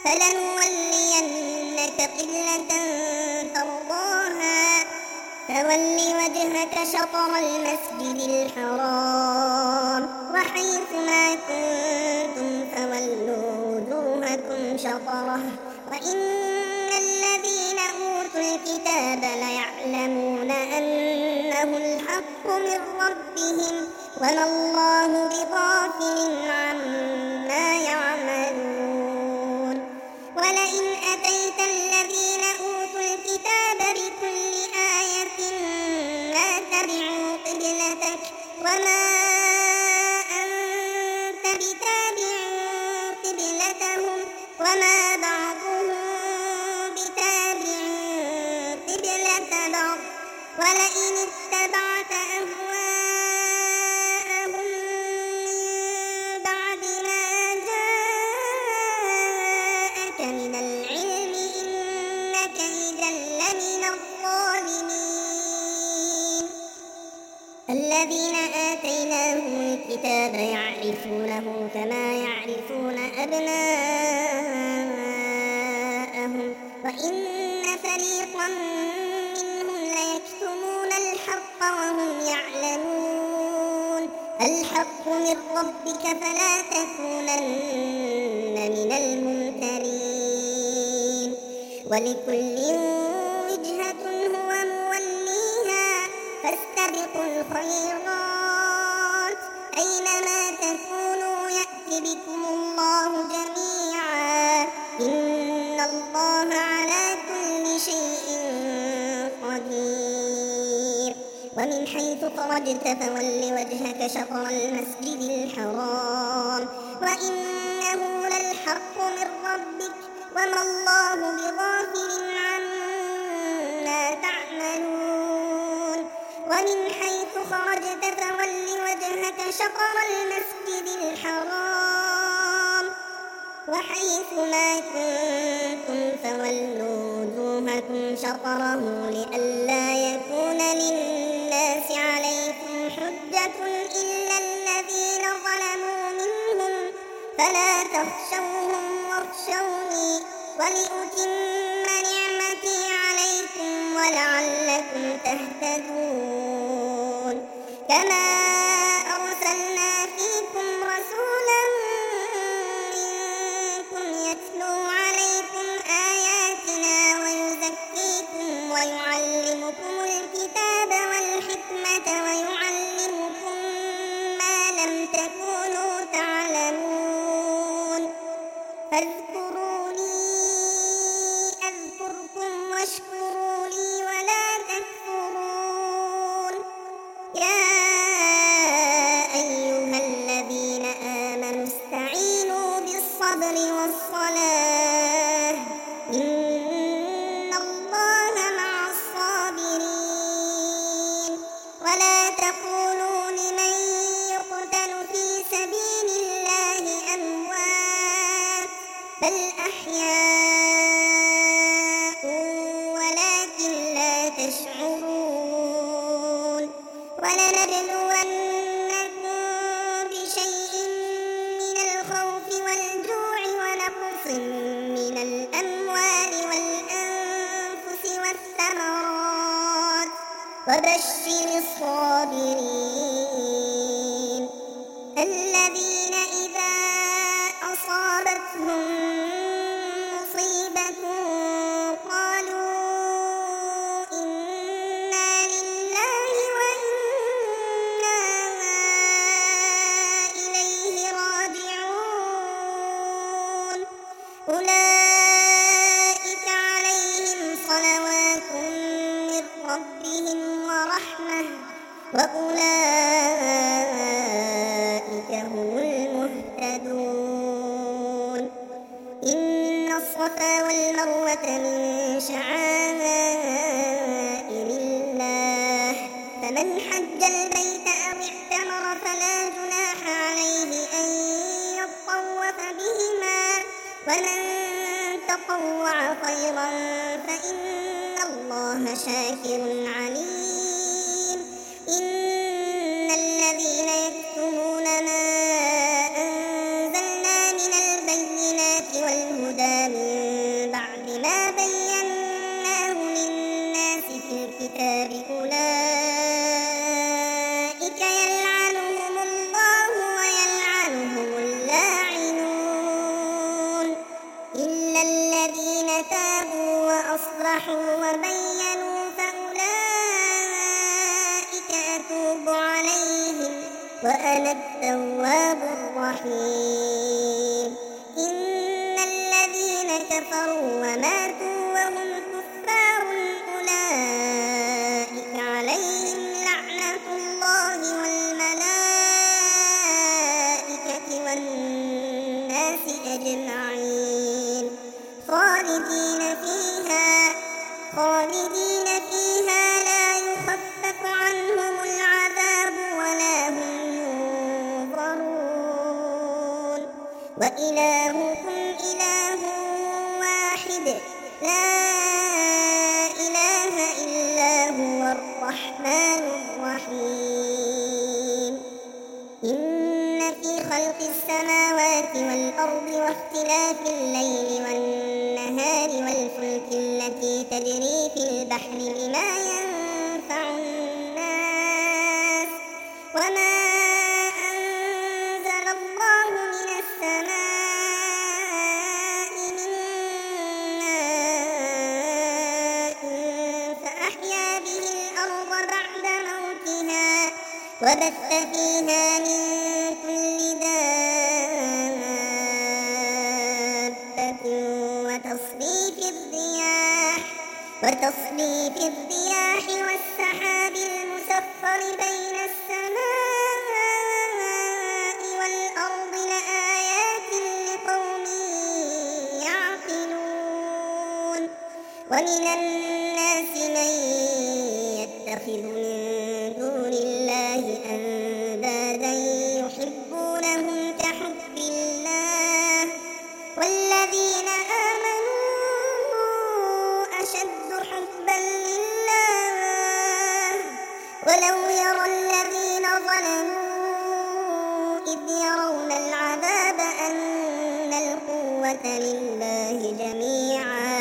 فلنولينك قبلة ترضاها فول وجهك شطر المسجد الحرام وحيث ما كنتم فولوا وجوهكم شطره وإن الذين أوتوا الكتاب ليعلمون أنه الحق من ربهم وما الله بغافل عما يعملون. ولئن أتيت الذين أوتوا الكتاب بكل آية ما تبعوا قبلتك وما أنت بتابع قبلتهم وما بعضهم بتابع قبلة ولئن اتبعت أهواءهم من بعد ما جاءك من العلم إنك إذا لمن الظالمين الذين آتيناهم الكتاب يعرفونه كما يعرفون أبناءهم وإن فريقا منهم ليكتمون الحق وهم يعلمون الحق من ربك فلا تكونن من الممترين ولكل وجهة هو موليها فاستبقوا الخيرات أينما تكونوا يأت بكم الله جميعا إن الله على كل شيء قدير ومن حيث خرجت فول وجهك شطر المسجد الحرام وإنه للحق من ربك وما الله بغافل عما تعملون ومن حيث خرجت فول وجهك شطر المسجد الحرام وحيث ما كنتم فولوا وجوهكم شطره لئلا يكون للناس عليكم حجة إلا الذين ظلموا منهم فلا تخشوهم واخشوني ولأتم نعمتي عليكم ولعلكم تهتدون كما أرسلنا فيكم رسولا منكم يتلو عليكم آياتنا ويزكيكم ويعلمكم الكتاب والحكمة ويعلمكم ما لم تكونوا تعلمون فاذكروني أذكركم واشكروا لي ولا تكفرون يا أيها الذين آمنوا استعينوا بالصبر والصلاة إن الله مع الصابرين ولا تقولوا لمن يقتل في سبيل الله أموات بل أحياء ولكن لا تشعرون ولنبلونكم بشيء من الخوف والجوع ونقص من الأموال والأنفس والثمرات وبشر الصابرين الذين إذا أصابتهم مصيبة قالوا إنا لله وإنا إليه راجعون أولئك عليهم صلوات من ربهم ورحمة وأولئك هم المهتدون إن الصفا والمروة من شعائر الله فمن حج البيت أو اعتمر فلا جناح عليه أن يطوف بهما ومن تطوع خيرا فإن الله شاكر عليم إن الذين يكتمون ما أنزلنا من البينات والهدى من بعد ما بيناه للناس في الكتاب أولئك يلعنهم الله ويلعنهم اللاعنون إلا الذين تابوا وأصلحوا وبينوا فأولئك أتوب عليهم وأنا التواب الرحيم إن الذين كفروا وماتوا وهم كفار أولئك عليهم لعنة الله والملائكة والناس أجمعين خالدين فيها لا يخفف الرحمن الرحيم إن في خلق السماوات والأرض واختلاف الليل والنهار والفلك التي تجري في البحر بما ينفع الناس وما أنزل الله من السماء من ماء فأحيا به الأرض بعد موتها وبث فيها من كل دابة وتصريف الرياح والسحاب المسخر بين السماء والأرض لآيات لقوم يعقلون ومن الناس من يتخذ من دون الله أندادا يحبونهم كحب الله والذين آمنوا أشد حبا لله ولو يرى الذين ظلموا إذ يرون العذاب أن القوة لله جميعا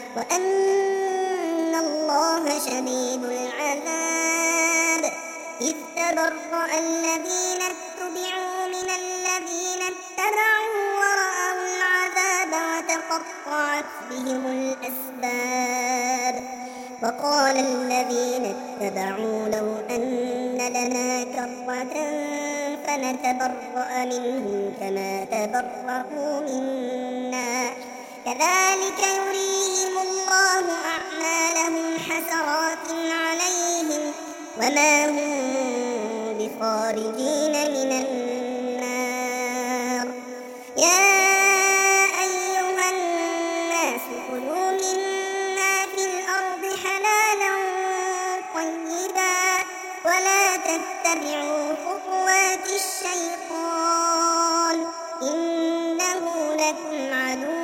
وأن الله شديد العذاب إذ تبرأ الذين اتبعوا من الذين اتبعوا ورأوا العذاب وتقطعت بهم الأسباب وقال الذين اتبعوا لو أن لنا كرة فنتبرأ منهم كما تبرأوا منا كذلك يريهم الله أعمالهم حسرات عليهم وما هم بخارجين من النار يا أيها الناس كلوا مما في الأرض حلالا طيبا ولا تتبعوا خطوات الشيطان إنه لكم عدو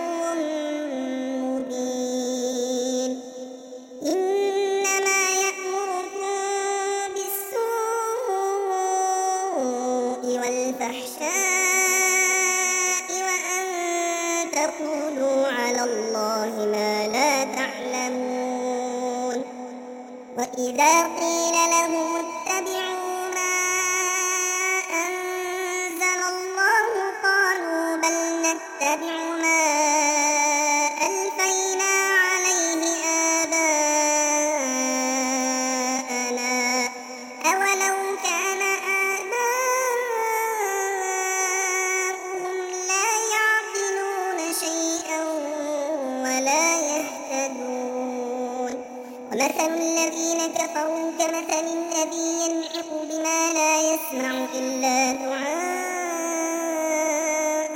مبين إنما يأمركم بالسوء والفحشاء وأن تقولوا على الله ما لا تعلمون وإذا قيل لهم اتبعوا ما أنزل الله قالوا بل نتبع ما ألفينا عليه آباءنا أولو كان آباؤهم لا يعقلون شيئا ولا يهتدون ومثل الذين كفروا كمثل الذي ينعق بما لا يسمع إلا دعاء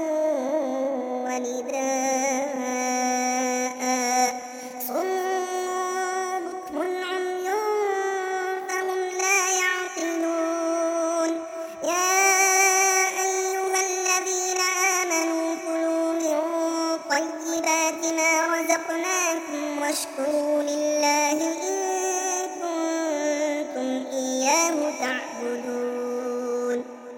ونداء صم بكم عمي فهم لا يعقلون يا أيها الذين آمنوا كلوا من طيبات ما رزقناكم واشكروا لله إن كنتم إياه تعبدون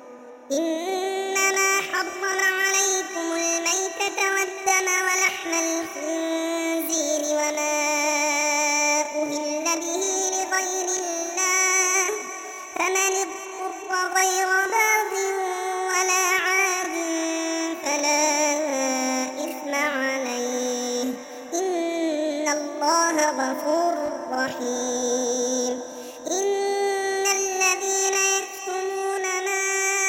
إنما حرم عليكم الميتة والدم ولحم الخنزير وما أهل به لغير الله فمن اضطر غير باغ ولا عاد فلا إثم عليه إن الله غفور رحيم إن الذين يكتمون ما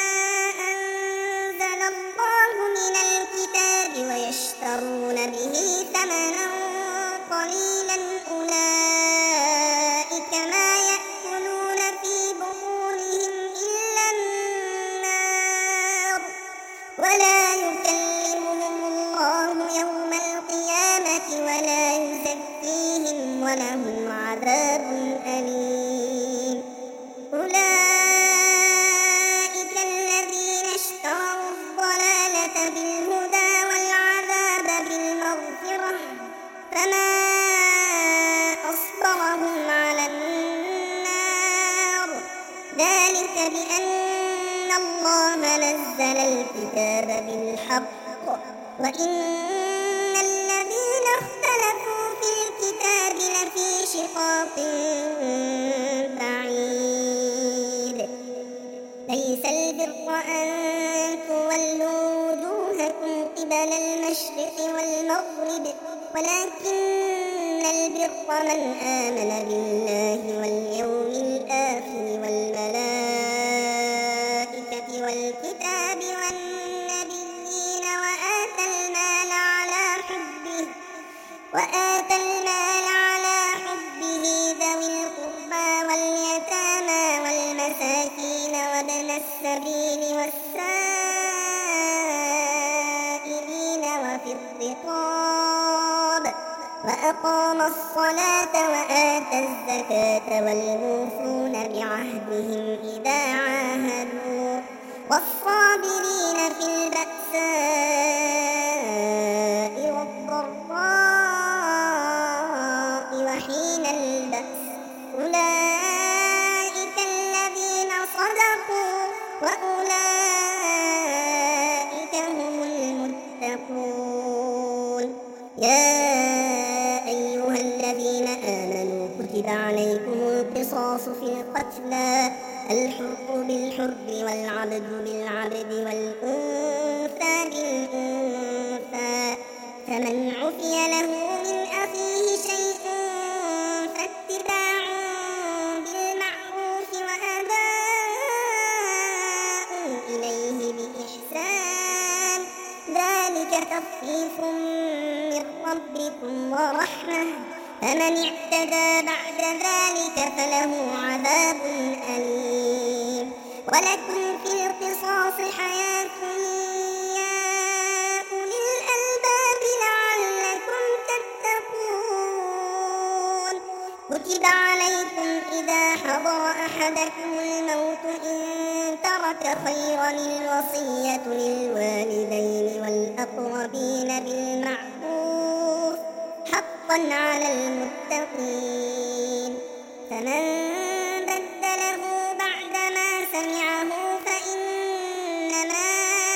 أنزل الله من الكتاب ويشترون به ثمنا قليلا أولئك ما يأكلون في بطونهم إلا النار ولا يكلمهم الله يوم القيامة ولا يزكيهم ولهم عذاب أليم أولئك الذين اشتروا الضلالة بالهدى والعذاب بالمغفرة فما أصبرهم على النار بأن الله نزل الكتاب بالحق وإن الذين اختلفوا في الكتاب لفي شقاق بعيد ليس البر أن تولوا وجوهكم قبل المشرق والمغرب ولكن البر من آمن بالله واليوم الآخر والملائكة والكتاب والنبيين وآتى المال على حبه ذوي القربى واليتامى والمساكين وابن السبيل والسائلين وفي الرقاب وأقام الصلاة وآتى الزكاة والموفون بعهدهم إذا عاهدوا والصابرين في البأساء والضراء وحين البأس أولئك الذين صدقوا وأولئك هم المتقون يا أيها الذين آمنوا كتب عليكم القصاص في القتلى الحر بالحر والعبد بالعبد والأنثى بالأنثى فمن عفي له من أخيه شيء فاتباع بالمعروف وأداء إليه بإحسان ذلك تخفيف من ربكم ورحمة فمن اعتدى بعد ذلك فله عذاب أليم ولكم في القصاص حياة يا أولي الألباب لعلكم تتقون كتب عليكم إذا حضر أحدكم الموت إن ترك خيرا الوصية للوالدين والأقربين بالمعروف حقا على المتقين فمن بدله بعدما سمعه فإنما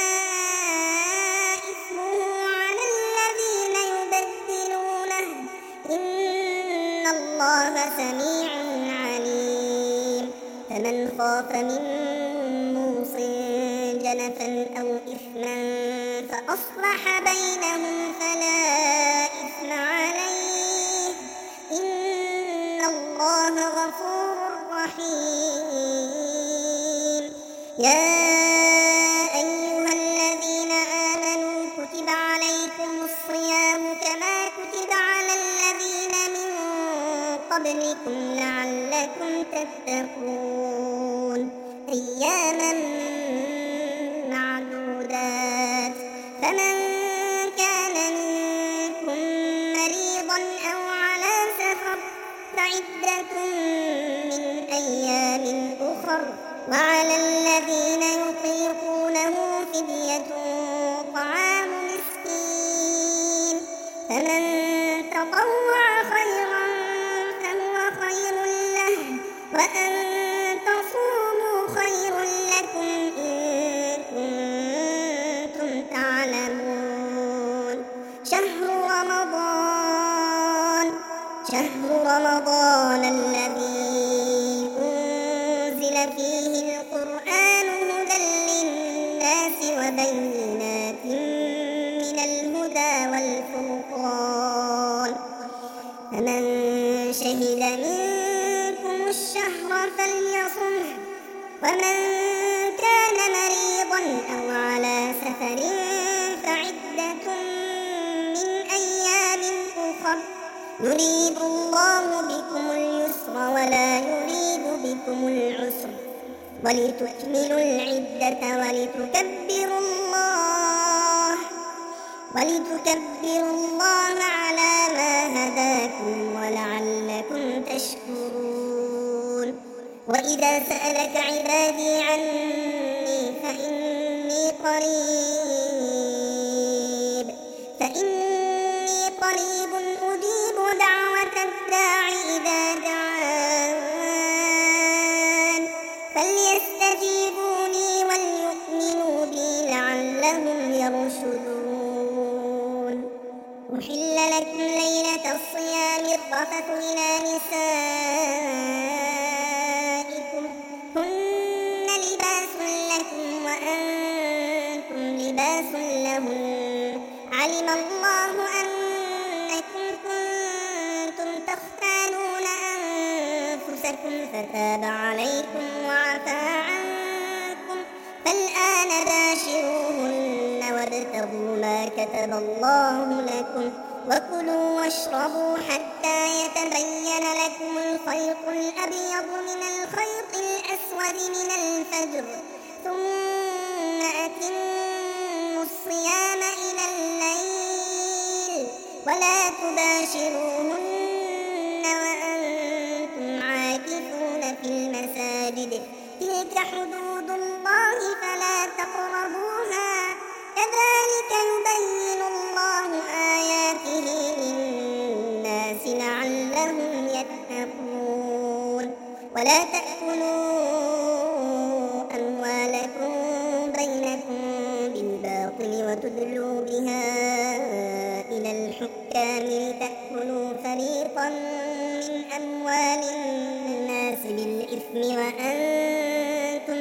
إثمه على الذين يبدلونه إن الله سميع عليم فمن خاف من موص جنفا أو إثما فأصلح بينهم فلا إثم عليه إن الله غفور رحيم يا أيها الذين آمنوا كتب عليكم الصيام كما كتب على الذين من قبلكم لعلكم تتقون أياما معدودات فمن كان منكم مريضا أو على سفر فعدة من أيام أخر وعلى الذين يطيقونه فدية طعام مسكين فمن تطوع خيرا فهو خير له وأن تصوموا خير لكم إن كنتم تعلمون شهر رمضان الذي أنزل فيه القرآن هدى للناس وبينات من الهدى والفرقان فمن شهد منكم الشهر فليصمه ومن كان مريضا أو على سفر فعدة من أيام أخر يريد الله بكم اليسر ولا يريد بكم العسر ولتكملوا العدة ولتكبروا الله على ما هداكم ولعلكم تشكرون وإذا سألك عبادي عني فإني قريب أجيب دعوة الداع إذا دعان فليستجيبوا أنفسكم فتاب عليكم وعفى عنكم فالآن باشروهن وابتغوا ما كتب الله لكم وكلوا واشربوا حتى يتبين لكم الخيط الأبيض من الخيط الأسود من الفجر ثم أتموا الصيام إلى الليل ولا تباشروهن وأنتم عاكفون في المساجد تلك حدود الله فلا تقربوها كذلك يبين الله آياته للناس لعلهم يتقون ولا تأكلوا أموالكم بينكم بالباطل وتدلوا بها إلى الحكام لتأكلوا فريقا من أموال الناس بالإثم وأنتم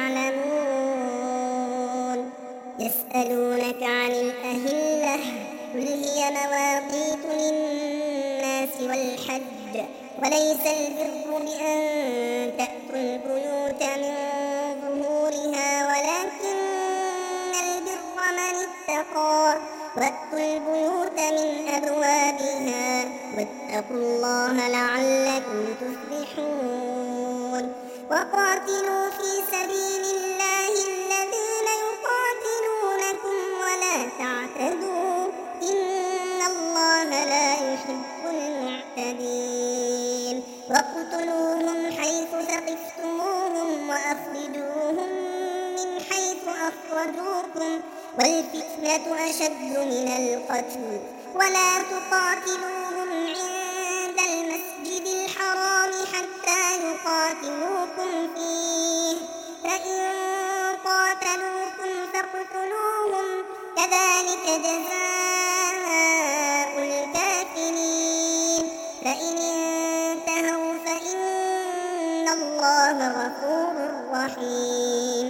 تعلمون يسألونك عن الأهلة قل هي مواقيت للناس والحج وليس البر بأن تأتوا البيوت من ظهورها ولكن البر من اتقى وأتوا البيوت من أبوابها واتقوا الله لعلكم تفلحون وقاتلوا في سبيل الله الذين يقاتلونكم ولا تعتدوا إن الله لا يحب المعتدين واقتلوهم حيث ثقفتموهم وأخرجوهم من حيث أخرجوكم والفتنة أشد من القتل ولا تقاتلوهم عند المسجد الحرام حتى يقاتلوكم فيه فإن قاتلوكم فاقتلوهم كذلك جزاء الكافرين فإن انتهوا فإن الله غفور رحيم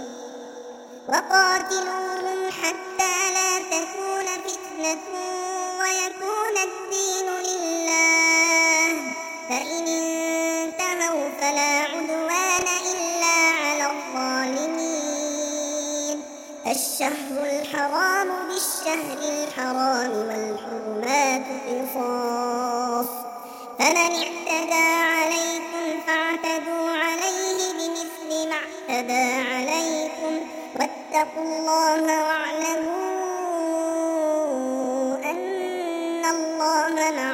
وقاتلوهم حتى لا تكون فتنة ويكون الدين لله فإن انتهوا فلا عدوان إلا على الظالمين الشهر الحرام بالشهر الحرام والحرمات قصاص فمن اعتدى عليكم فاعتدوا عليه بمثل ما اعتدى عليكم واتقوا الله واعلموا أن الله مع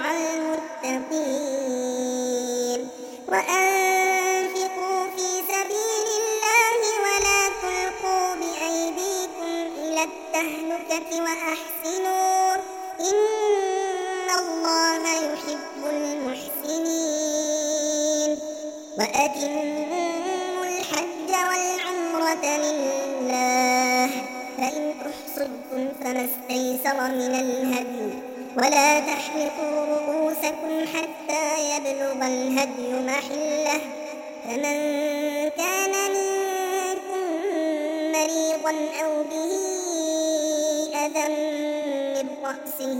المتقين وأنفقوا في سبيل الله ولا تلقوا بأيديكم إلى التهلكة وأحسنوا إن الله يحب المحسنين وأتموا الحج والعمرة لله فإن أحصرتم فما استيسر من الهدي ولا تحلقوا رؤوسكم حتى يبلغ الهدي محله فمن كان منكم مريضا أو به أذى من رأسه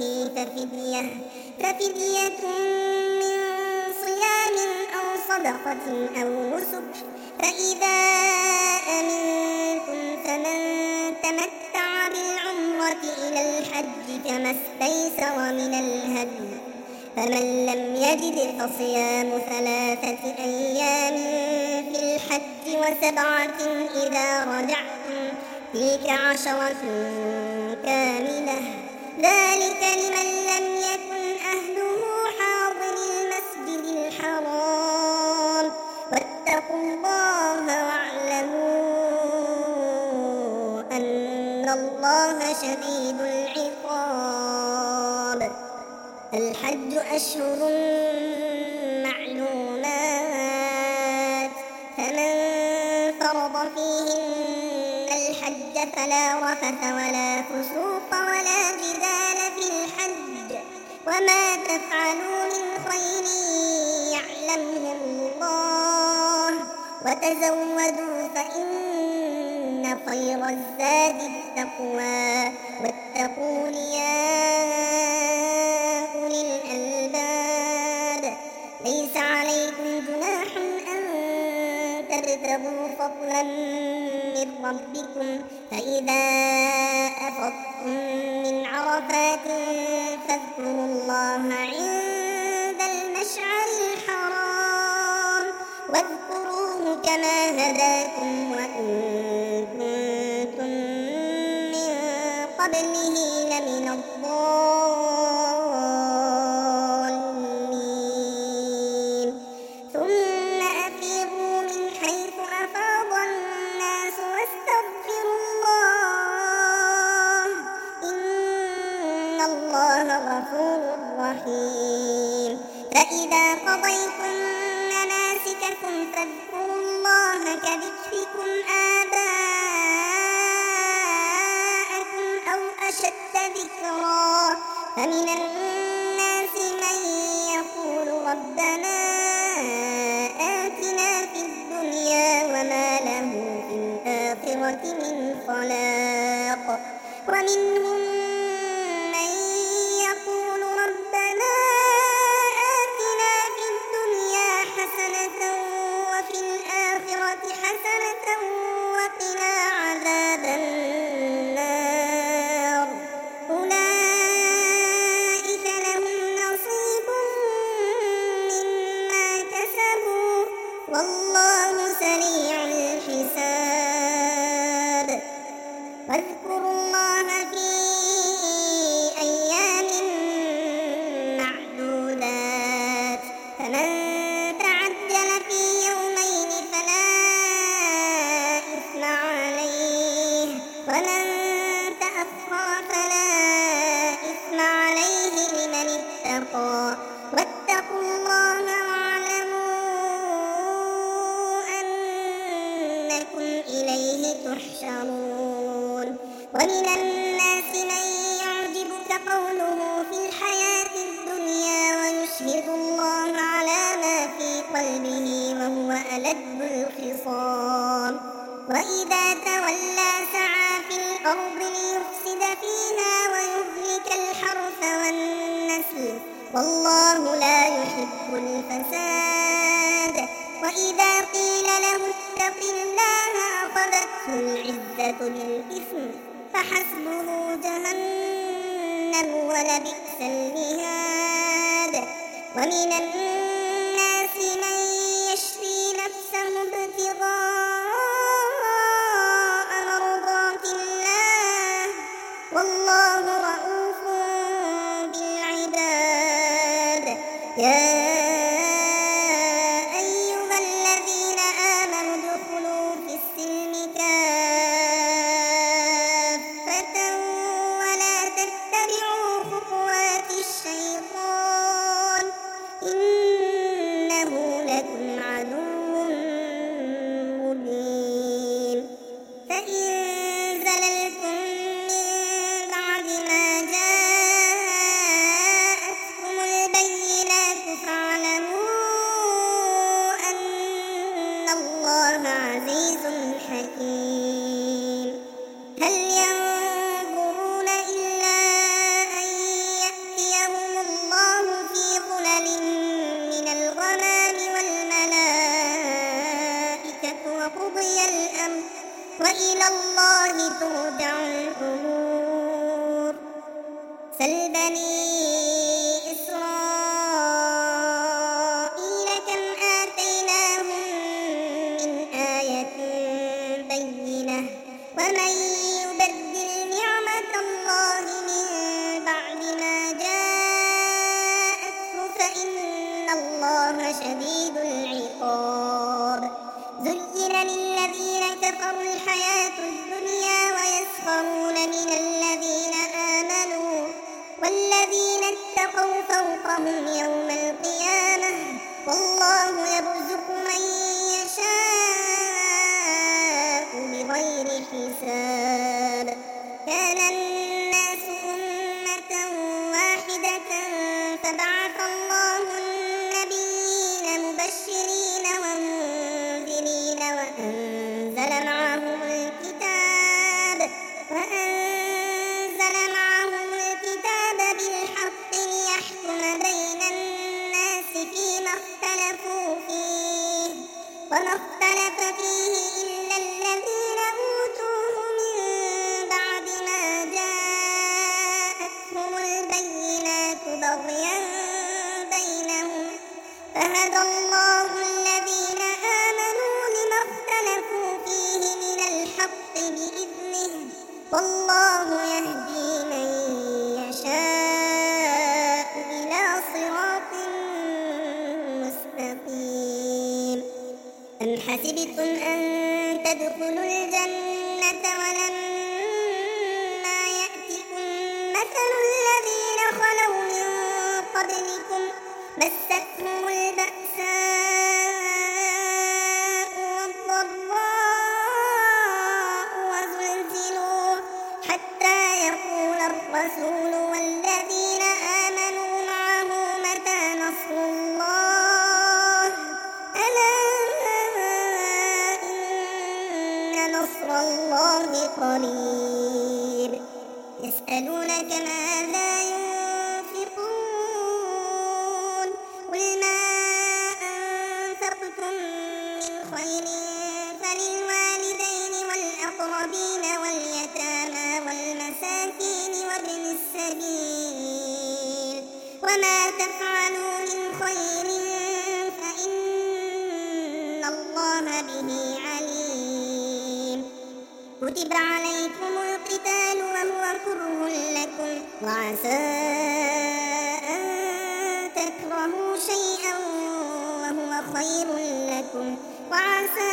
ففدية من صيام أو صدقة أو نسك فإذا أمنتم فمن تمتع بالعمرة إلى الحج كما استيسر من الهدي فمن لم يجد فصيام 3 أيام في الحج و7 إذا رجعتم تلك 10 كاملة ذلك لمن لم يكن أهله حاضر المسجد الحرام واتقوا الله واعلموا أن الله شديد العقاب الحج أشهر معلومات فمن فرض فيهن الحج فلا رفث ولا فسوق ولا جدال في الحج وما تفعلوا من خير يعلمه الله وتزودوا فإن خير الزاد التقوى واتقون يا أولي الألباب ليس عليكم جناح أن تبتغوا فضلا من ربكم فإذا أفضتم من عرفات فاذكروا الله عند المشعر الحرام واذكروه كما هداكم وإن كنتم من قبله لمن الضالين ثم أفيضوا من حيث أفاض الناس واستغفروا الله إن الله غفور رحيم فإذا قضيتم مناسككم فاذكروا الله كذكركم آباءكم أو أشد ذكرا فمن الناس من يقول ربنا آتنا في الدنيا وما له في الآخرة من خلاق ومنهم من يقول ربنا آتنا في الدنيا حسنة وفي الآخرة حسنة وقنا عذاب النار أولئك لهم نصيب مما كسبوا والله سريع الحساب واذكروا الله في أيام معدودات فمن تعجل في يومين فلا إثم عليه ومن تأخر فلا إثم عليه لمن اتقى واتقوا الله واعلموا أنكم إليه تحشرون ومن الناس من يعجبك قوله في الحياة الدنيا ويشهد الله على ما في قلبه وهو ألد الخصام وإذا تولى سعى في الأرض ليفسد فيها ويهلك الحرث والنسل والله لا يحب الفساد وإذا قيل له اتق الله أخذته العزة بالإثم فحسبه جهنم ولبئس المهاد ومن الناس من يشري نفسه ابتغاء مرضات الله والله رؤوف بالعباد يا أيها الذين آمنوا ادخلوا في السلم كافة ولا تتبعوا خطوات الشيطان إنه لكم عدو مبين فإن زللتم من بعد ما جاءتكم البينات فاعلموا أن الله عزيز حكيم هل ينظرون إلا أن يأتيهم الله في ظلل من الغمام والملائكة وقضي الأمر وإلى الله ترجع الأمور سل بني إسرائيل كم آتيناهم من آية بينة ومن يبدل نعمة الله من بعد ما جاءته فإن الله شديد العقاب زين للذين كفروا الحياة الدنيا ويسخرون من الذين آمنوا والذين اتقوا فوقهم يوم القيامة والله يرزق من يشاء بغير حساب كان الناس أمة واحدة فبعث الله النبيين مبشرين ومنذرين وأنزل معهم الكتاب بالحق ليحكم بين الناس فيما اختلفوا فيه وما اختلف أم حسبتم أن تدخلوا الجنة ولما يأتكم مثل الذين خلوا من قبلكم مستهم البأساء والضراء وزلزلوا حتى يقول الرسول والذين آمنوا معه متى نصر الله ألا إن نصر الله قريب يسألونك ماذا ينفقون قل ما أنفقتم من خير فللوالدين والأقربين واليتامى والمساكين وابن السبيل وما تفعلوا من خير فإن الله به عليم كتب عليكم القتال وهو كره لكم وعسى أن تكرهوا شيئا وهو خير لكم وعسى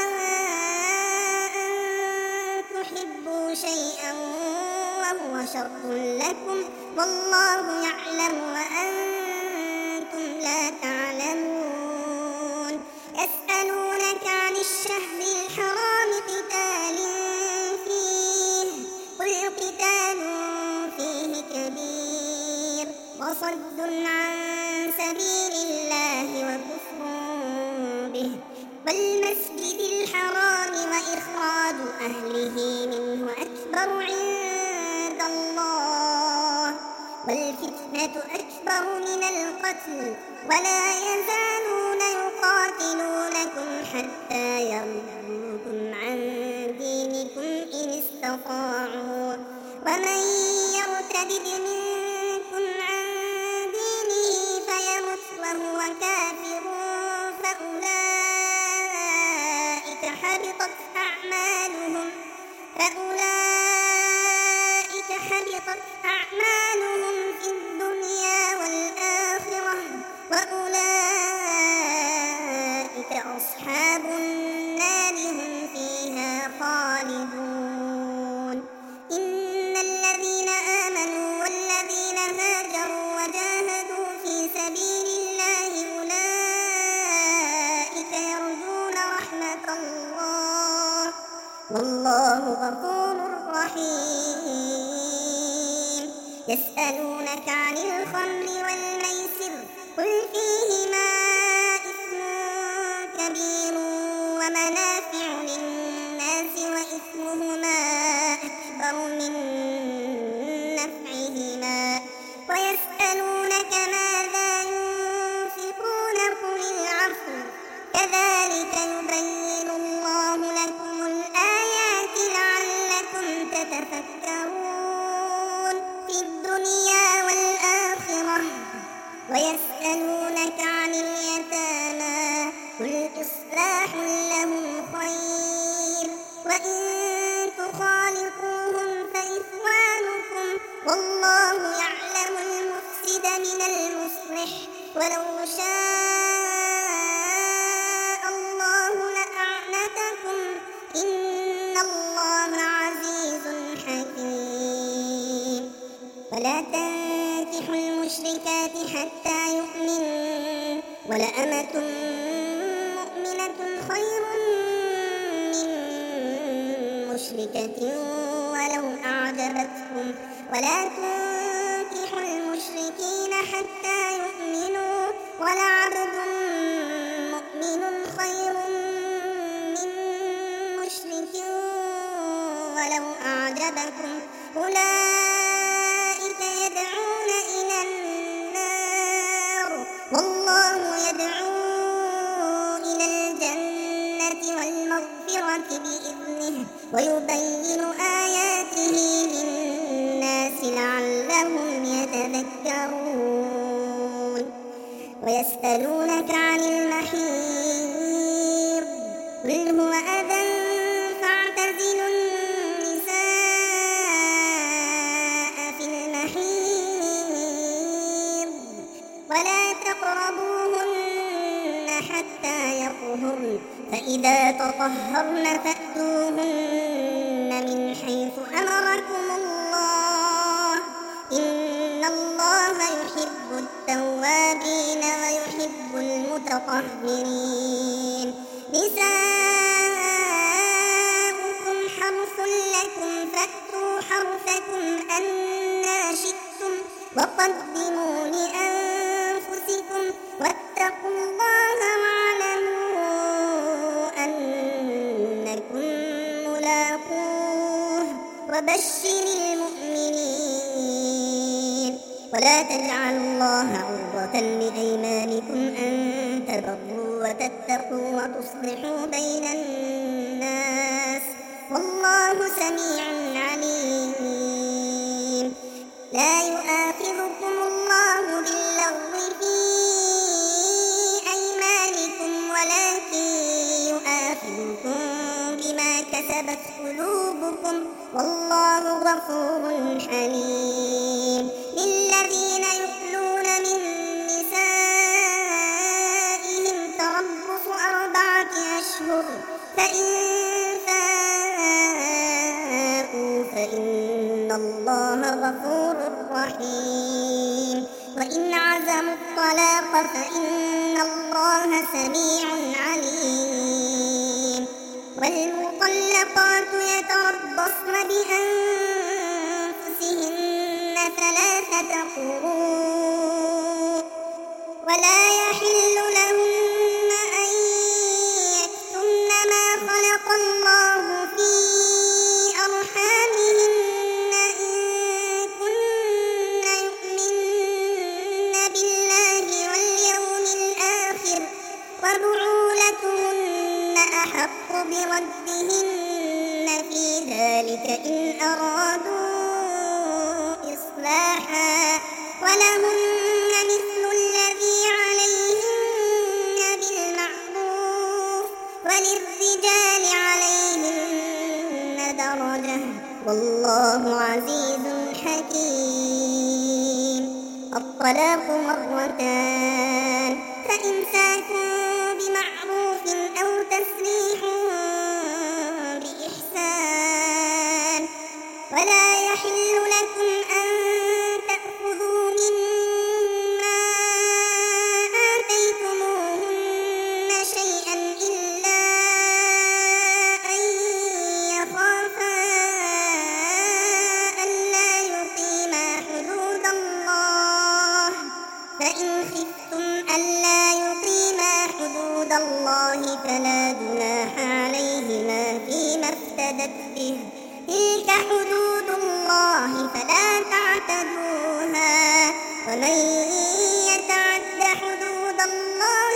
أن تحبوا شيئا وهو شر لكم والله يعلم وأنتم لا تعلمون يسألونك عن الشهر الحرام قتال فيه قل قتال فيه كبير وصد عن سبيل الله وكفر به والمسجد الحرام وإخراج أهله منه أكبر عند الله والفتنة أكبر من القتل ولا يزالون يقاتلونكم حتى يردوكم عن دينكم إن استطاعوا ومن يرتد منكم عن دينه فيمت وهو كافر فأولئك حبطت أعمالهم في الدنيا والآخرة وأولئك أصحاب النار هم فيها خالدون إن الذين آمنوا والذين هاجروا وجاهدوا في سبيل الله أولئك يرجون رحمة الله والله غفور رحيم يسألونك عن الخمر والميسر قل فيهما إثم كبير ومنافع للناس وإثمهما أكبر من نفعهما ويسألونك ماذا ينفقون قل العفو كذلك يبين الله لكم الآيات لعلكم تتفكرون في الدنيا والآخرة ويسألونك عن اليتامى قل إصلاح لهم خير وإن تخالطوهم فإخوانكم والله يعلم المفسد من المصلح ولو شاء الله لأعنتكم إن الله عزيز حكيم ولا تنكحوا المشركات حتى يؤمنوا ولأمة مؤمنة خير من مشركة ولو أعجبتكم ولا تنكحوا المشركين حتى يؤمنوا ولعبد مؤمن خير من مشرك ولو أعجبكم أولئك يدعون إلى النار والله يدعو إلى الجنة والمغفرة بإذنه ويبين آياته للناس لعلهم يتذكرون ويسألونك عن المحيض قل هو أذى فاعتزلوا النساء في المحيض ولا تقربوهن حتى يطهرن فإذا تطهرن فأتوهن من حيث أمركم الله إن الله يحب التوابين ويحب المتطهرين نساؤكم حرث لكم فأتوا حرثكم أنى شئتم وقدموا لأنفسكم واتقوا الله واعلموا أنكم ملاقوه وبشر المؤمنين ولا تجعلوا الله عرضة لأيمانكم أن تبروا وتتقوا وتصلحوا بين الناس والله سميع عليم لا يؤاخذكم الله باللغو في أيمانكم ولكن يؤاخذكم بما كسبت قلوبكم والله غفور حليم للذين يؤلون من نسائهم تربص 4 أشهر فإن فاءوا فإن الله غفور رحيم وإن عزموا الطلاق فإن الله سميع عليم والمطلقات يتربصن بأنفسهن 3 قروء ولا يحل لهن أن يكتمن ما خلق الله في أرحامهن إن كن يؤمن بالله واليوم الآخر وبعولتهن أحق بردهن في ذلك إن أرادوا إصلاحا ولهن مثل الذي عليهن بالمعروف وللرجال عليهن درجة والله عزيز حكيم الطلاق 2 فإمساك بمعروف أو تسريح بإحسان ولا يحل لكم أن تأخذوا مما آتيتموهن شيئا إلا أن يخافا ألا يقيما حدود الله فإن خفتم ألا يقيما حدود الله فلا جناح عليهما فيما افتدت به تلك حدود الله فلا تعتدوها ومن يتعد حدود الله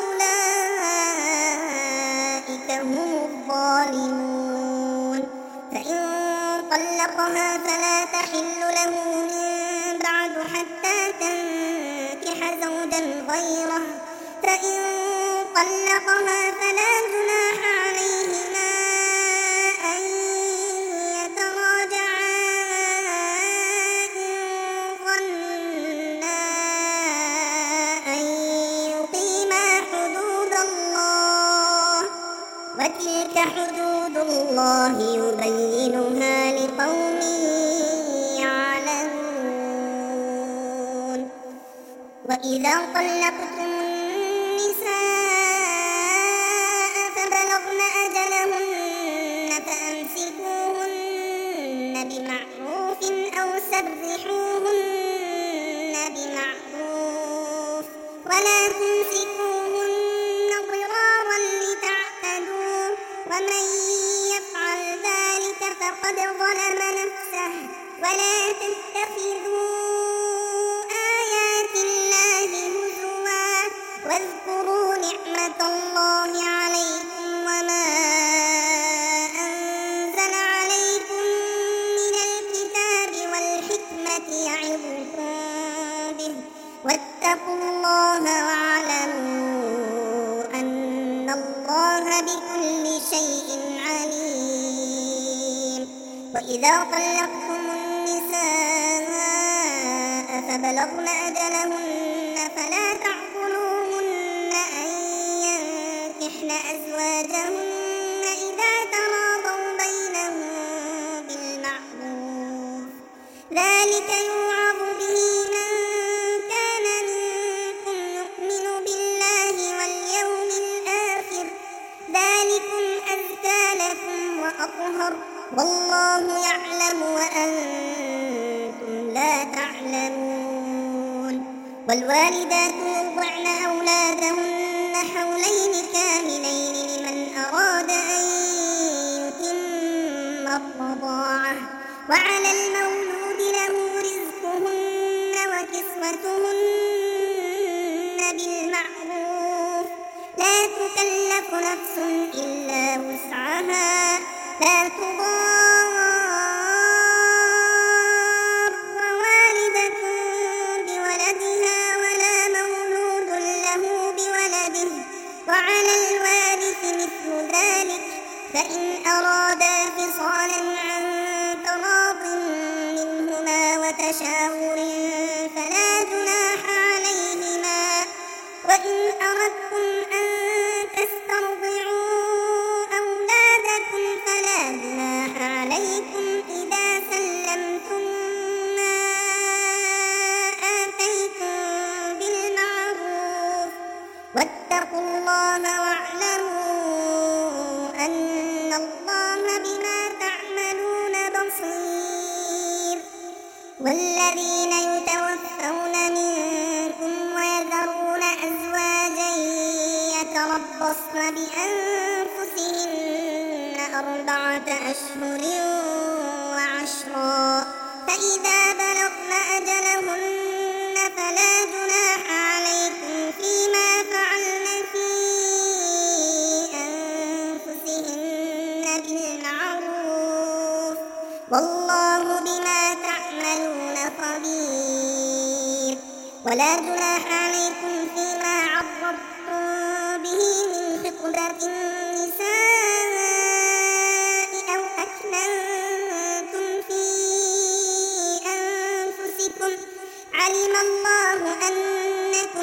فأولئك هم الظالمون فإن طلقها فلا تحل له من بعد حتى تنكح زوجا غيره فإن طلقها فلا جناح عليهما أن يتراجعا إن ظنا أن يقيما حدود الله وتلك حدود الله يبينها لقوم يعلمون وإذا طلقتم النساء فبلغن أجلهن فأمسكوهن بمعروف أو سرحوهن بمعروف ولا تمسكوهن ضرارا لتعتدوا ومن يفعل ذلك فقد ظلم نفسه ولا تتخذوا آيات الله هزوا واذكروا نعمة الله عليكم وما أنزل عليكم من الكتاب والحكمة يعظكم به واتقوا الله واعلموا أن الله بكل شيء عليم وإذا طلقتم النساء فبلغن أجلهن فلا تعقلوهن أن ينكحن يؤتين أزواجهن إذا تراضوا بينهم بالمعروف ذلك يوعظ به من كان منكم يؤمن بالله واليوم الآخر ذلكم أزكى لكم وأطهر والله يعلم وأنتم لا تعلمون والوالدات يرضعن أولادهن حولين كاملين لمن أراد أن يتم الرضاعة وعلى المولود له رزقهن وكسوتهن بالمعروف لا تكلف نفس إلا وسعها لا تضار والدة بولدها ولا مولود له بولده وعلى الوارث مثل ذلك فإن أرادا فصالا عن تراض منهما وتشاور فلا جناح عليهما وإن أردتم أن تسترضعوا أولادكم فلا جناح عليكم إذا سلمتم ما آتيتم بالمعروف واتقوا الله واعلموا أن الله بما تعملون بصير والذين يتوفون منكم ويذرون أزواجا يتربصن بأنفسهن 4 أشهر و10 فإذا بلغن أجلهن فلا جناح عليكم فيما فعلن في أنفسهن بالمعروف والله بما تعملون خبير ولا جناح عليكم فيما عرضتم به من خطبة النساء أو أكننتم في أنفسكم علم الله أنكم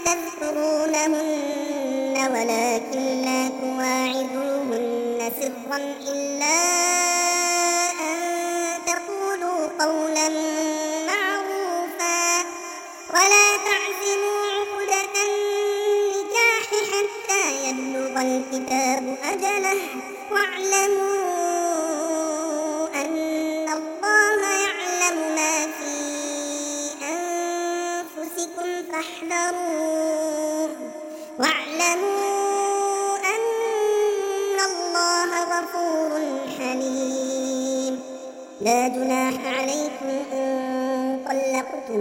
ستذكرونهن ولكن لا تواعدوهن سرا إلا أن تقولوا قولا معروفا ولا تعزموا عقدة النكاح حتى يبلغ الكتاب أجله واعلموا أن الله يعلم ما في أنفسكم فاحذروه واعلموا أن الله غفور حليم لا جناح عليكم إن طلقتم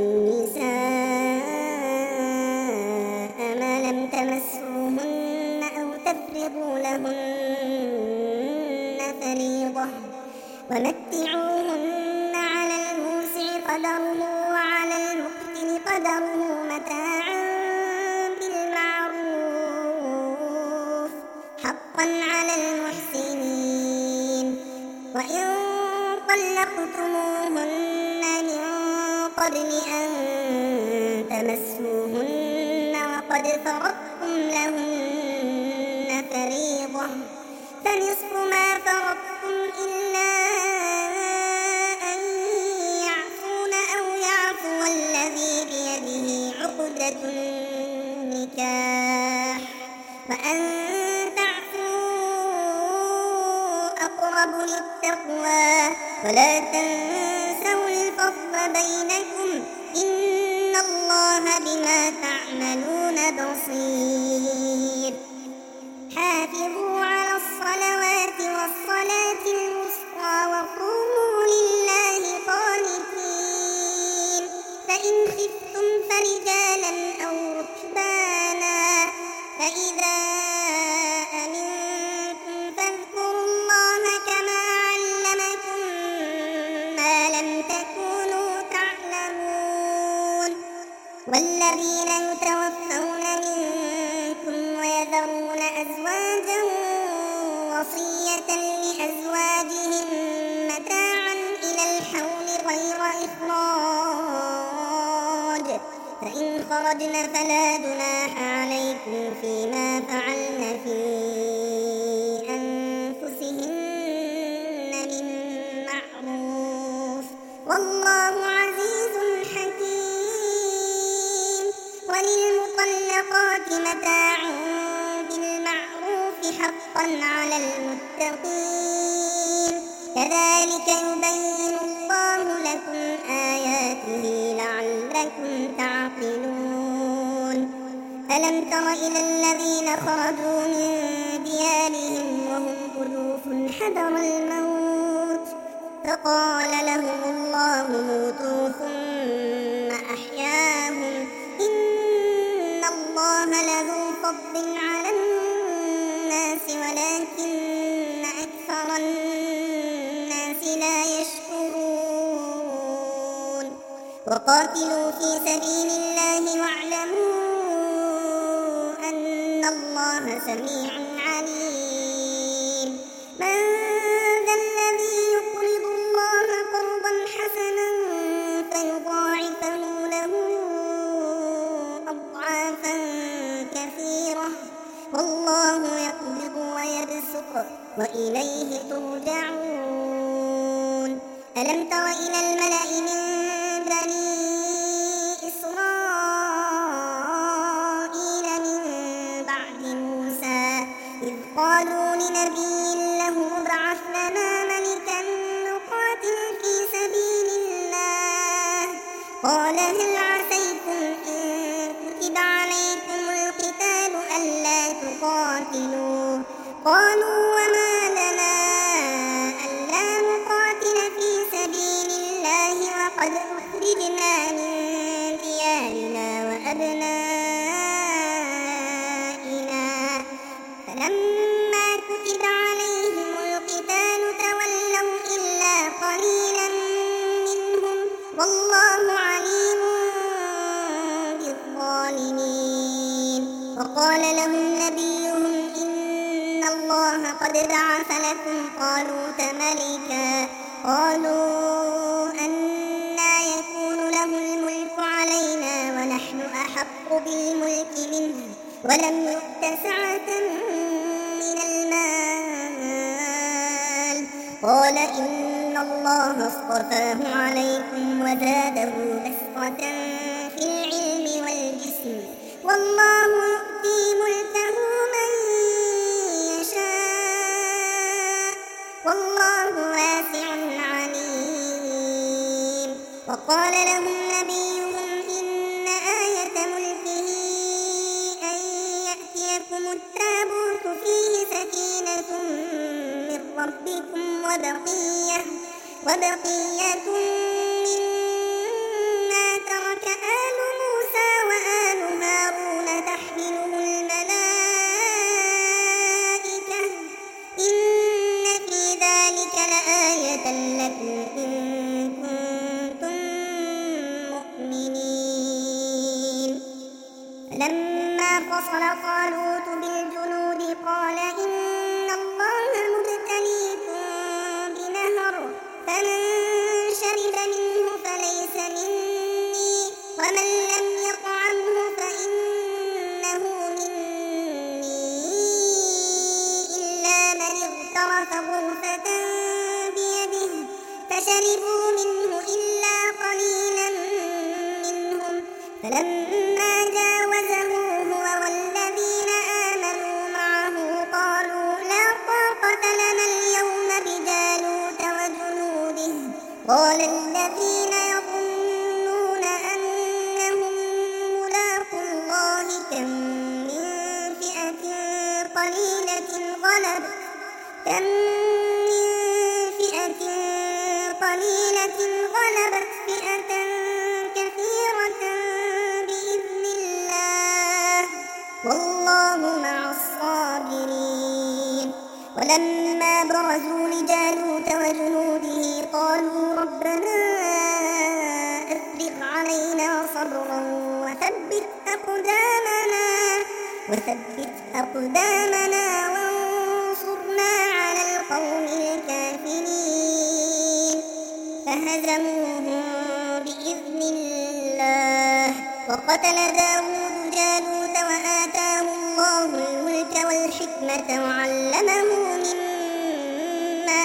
النساء ما لم تمسوهن أو تفرضوا لهن فريضة ومتعوهن على الموسع قدره وعلى المقتر قدره متاعا بالمعروف حقا على المحسنين وإن طلقتموهن من قبل أن تمسوهن وقد فرضتم لهن فريضة فنصف ما فرضتم إلا أن يعفون أو يعفو الذي بيده عقدة النكاح وأن تعفوا أقرب للتقوى ولا تنسوا الفضل بينكم إن الله بما تعملون بصير حافظوا على الصلوات والصلاة الوسطى وقوموا لله قانتين فإن خفتم فرجالا أو ركبانا فإذا أمنتم فاذكروا الله كما علمكم ما لم تكونوا تعلمون والذين يتوفون منكم ويذرون أزواجا وصية لأزواجهم متاعا إلى الحول غير إخراج فإن خرجن فلا جناح عليكم فيما فعلن في أنفسهن من معروف والله عزيز حكيم. وللمطلقات متاع بالمعروف حقا على المتقين كذلك يبين الله لكم آياته لعلكم تعقلون. ألم تر إلى الذين خرجوا من ديارهم وهم ألوف حذر الموت فقال لهم الله موتوا ثم أحياهم إن الله لذو فضل على الناس ولكن أكثر الناس لا يشكرون. وقاتلوا في سبيل الله واعلموا أن الله سميع عليم. من ذا الذي يقرض الله قرضا حسنا فيضاعفه له أضعافا كثيرة والله يقبض ويبسط وإليه ترجعون. ألم تر إلى الملأ من بني إسرائيل من بعد موسى إذ قالوا لنبي له ابعث لنا ملكا نقاتل في سبيل الله قال هل عسيتم إن كتب عليكم القتال ألا تقاتلوا قالوا وما لنا ألا نقاتل في سبيل الله وقد أخرجنا من ديارنا وأبنائنا فلما كتب عليهم القتال تولوا إلا قليلا منهم والله عليم بالظالمين. وقال لهم نبيهم إن الله قد بعث لكم طالوت ملكا قالوا أنى يكون له الملك علينا ونحن أحق بالملك منه ولم يؤت سعة من المال قال إن الله اصطفاه عليكم وزاده بسطة في العلم والجسم والله يؤتي ملكه من يشاء والله واسع عليم. وقال لهم نبيهم إن آية ملكه أن يأتيكم التابوت فيه سكينة من ربكم وبقية مما ترك آل موسى وآل هارون تحمله الملائكة إن في ذلك لآية لكم إن كنتم مؤمنين. فلما فصل طالوت بالجنود قال إن الله مبتليكم بنهر فمن شرب منه فليس مني ومن لم يطعمه فإنه مني إلا من اغترف غرفة بيده فشربوا منه إلا قليلا منهم فلما جاوزه هو والذين آمنوا معه قالوا لا طاقة لنا اليوم بجالوت وجنوده قال الذين يظنون أنهم ملاقو الله كم من فئة قليلة غلبت فئة كثيرة بإذن الله والله مع الصابرين. ولما برزوا لجالوت وجنوده قالوا ربنا أفرغ علينا صبرا وثبت أقدامنا وانصرنا على القوم الكافرين فهزموهم بإذن الله وقتل وقتل داود جالوت وآتاه الله الملك والحكمة وعلمه مما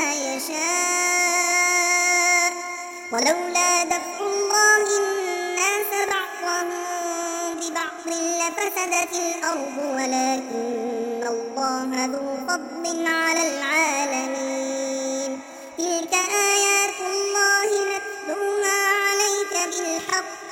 يشاء ولولا دفع الله الناس بعضهم ببعض لفسدت الأرض ولكن الله ذو فضل على العالمين تلك آيات الله نتلوها عليك بالحق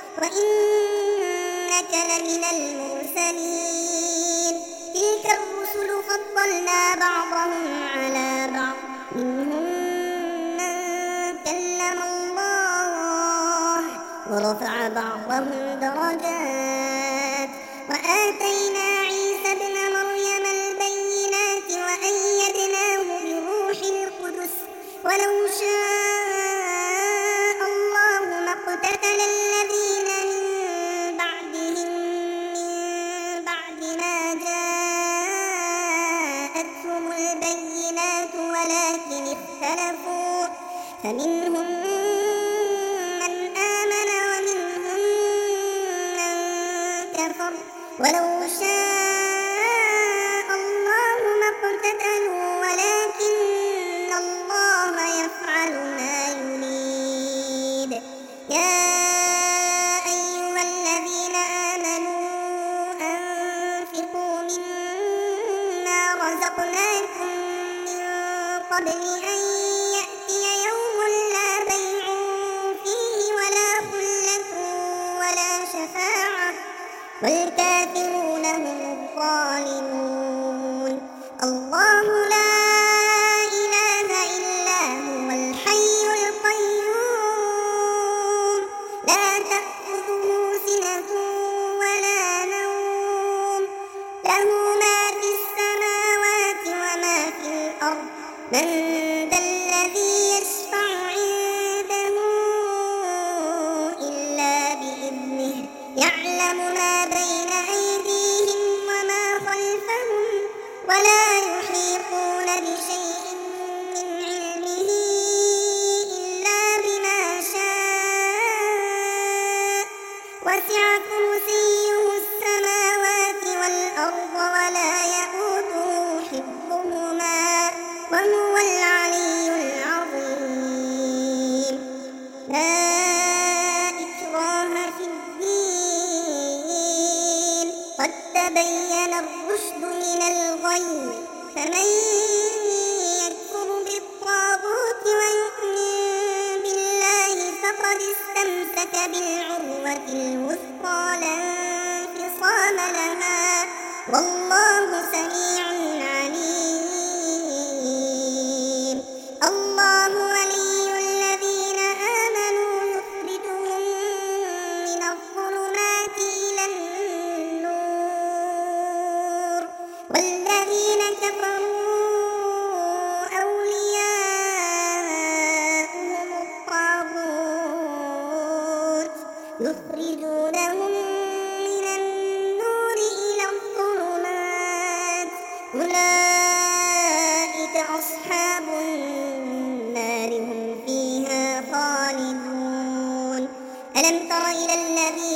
وإنك لمن المرسلين تلك الرسل فضلنا بعضهم على بعض منهم من كلم الله ورفع بعضهم درجات وآتينا عيسى ابن مريم البينات وأيدناه بروح القدس ولو شاء الله ما اقتتل الذين من بعدهم من بعد ما جاءتهم البينات ولكن اختلفوا فمنهم من آمن ومنهم من كفر ولو شاء الله ما اقتتلوا ولكن الله يفعل ما يريد يا أيها الذين آمنوا أنفقوا مما رزقناكم من قبل أن يأتي يوم لا بيع فيه ولا خلة ولا شفاعة والكافرون هم الظالمون الله لا إله إلا هو الحي القيوم لا تأخذه سنة ولا نوم له ما في السماوات وما في الأرض من ذا الذي يشفع عنده إلا بإذنه يعلم ما بين أيديهم وما خلفهم ولا يحيطون بشيء من علمه إلا بما شاء وسع كرسيه السماوات والأرض ولا يئوده حفظهما وهو العلي العظيم لا إكراه في الدين قد تبين الرشد من الغي فمن يكفر بالطاغوت ويؤمن بالله فقد استمسك بالعروة الوثقى لا انفصام لها والله سميع عليم الله ولي الذين آمنوا يخرجهم من الظلمات إلى النور والذين كفروا أولياؤهم الطاغوت يخرجونهم من النور إلى الظلمات أولئك أصحاب النار هم فيها خالدون ألم تر إلى الذي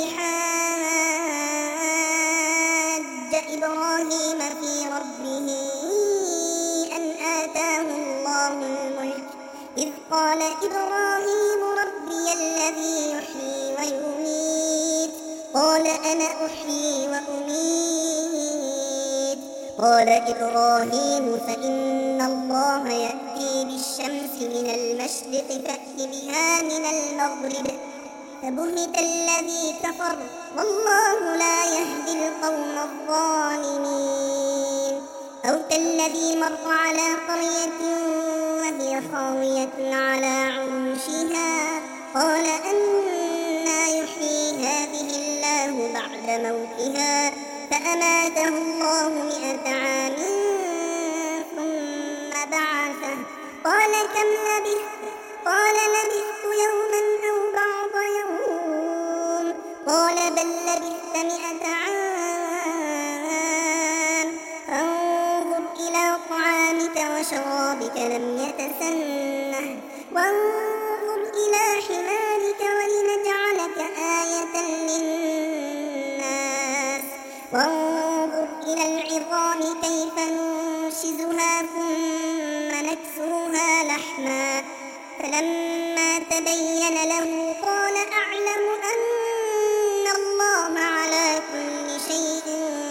حاج إبراهيم في ربه أن آتاه الله الملك إذ قال إبراهيم ربي الذي يحيي ويميت قال أنا أحيي وأميت قال إبراهيم فإن الله يأتي بالشمس من المشرق فأت بها من المغرب فبهت الذي كفر والله لا يهدي القوم الظالمين أو كالذي مر على قرية وهي خاوية على عروشها قال أنى يحيي هذه الله بعد موتها فأماته الله 100 عام ثم بعثه قال كم لبثت قال لبثت يوما أو بعض يوم قال بل لبثت 100 عام فانظر إلى طعامك وشرابك لم يتسنه وانظر إلى حمارك ولنجعلك آية للناس وانظر إلى العظام كيف ننشزها ثم نكسوها لحما فلما تبين له قال أعلم أن الله على كل شيء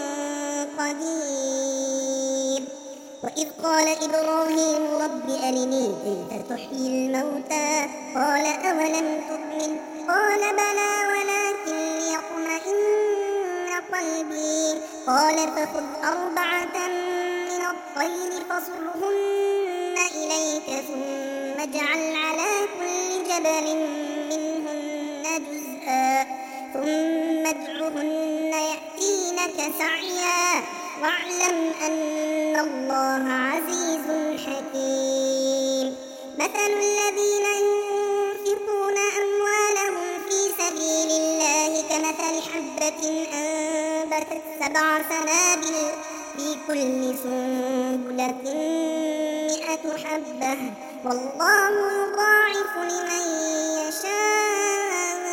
قدير. وإذ قال إبراهيم رب أرني كيف تحيي الموتى قال أولم تؤمن قال بلى ولكن ليطمئن قلبي قال فخذ 4 من الطير فصرهن إليك ثم اجعل على كل جبل منهن جزءا ثم ادعهن يأتينك سعيا واعلم أن الله عزيز حكيم. مثل الذين ينفقون أموالهم في سبيل الله كمثل حبة أنبتت 7 سنابل في كل سنبلة 100 حبة والله يضاعف لمن يشاء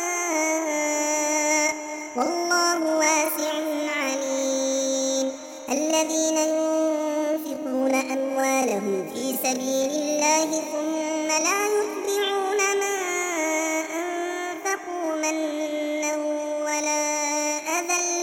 والله واسع عليم. الذين ينفقون أموالهم في سبيل الله ثم لا يتبعون ما أنفقوا منا ولا أذى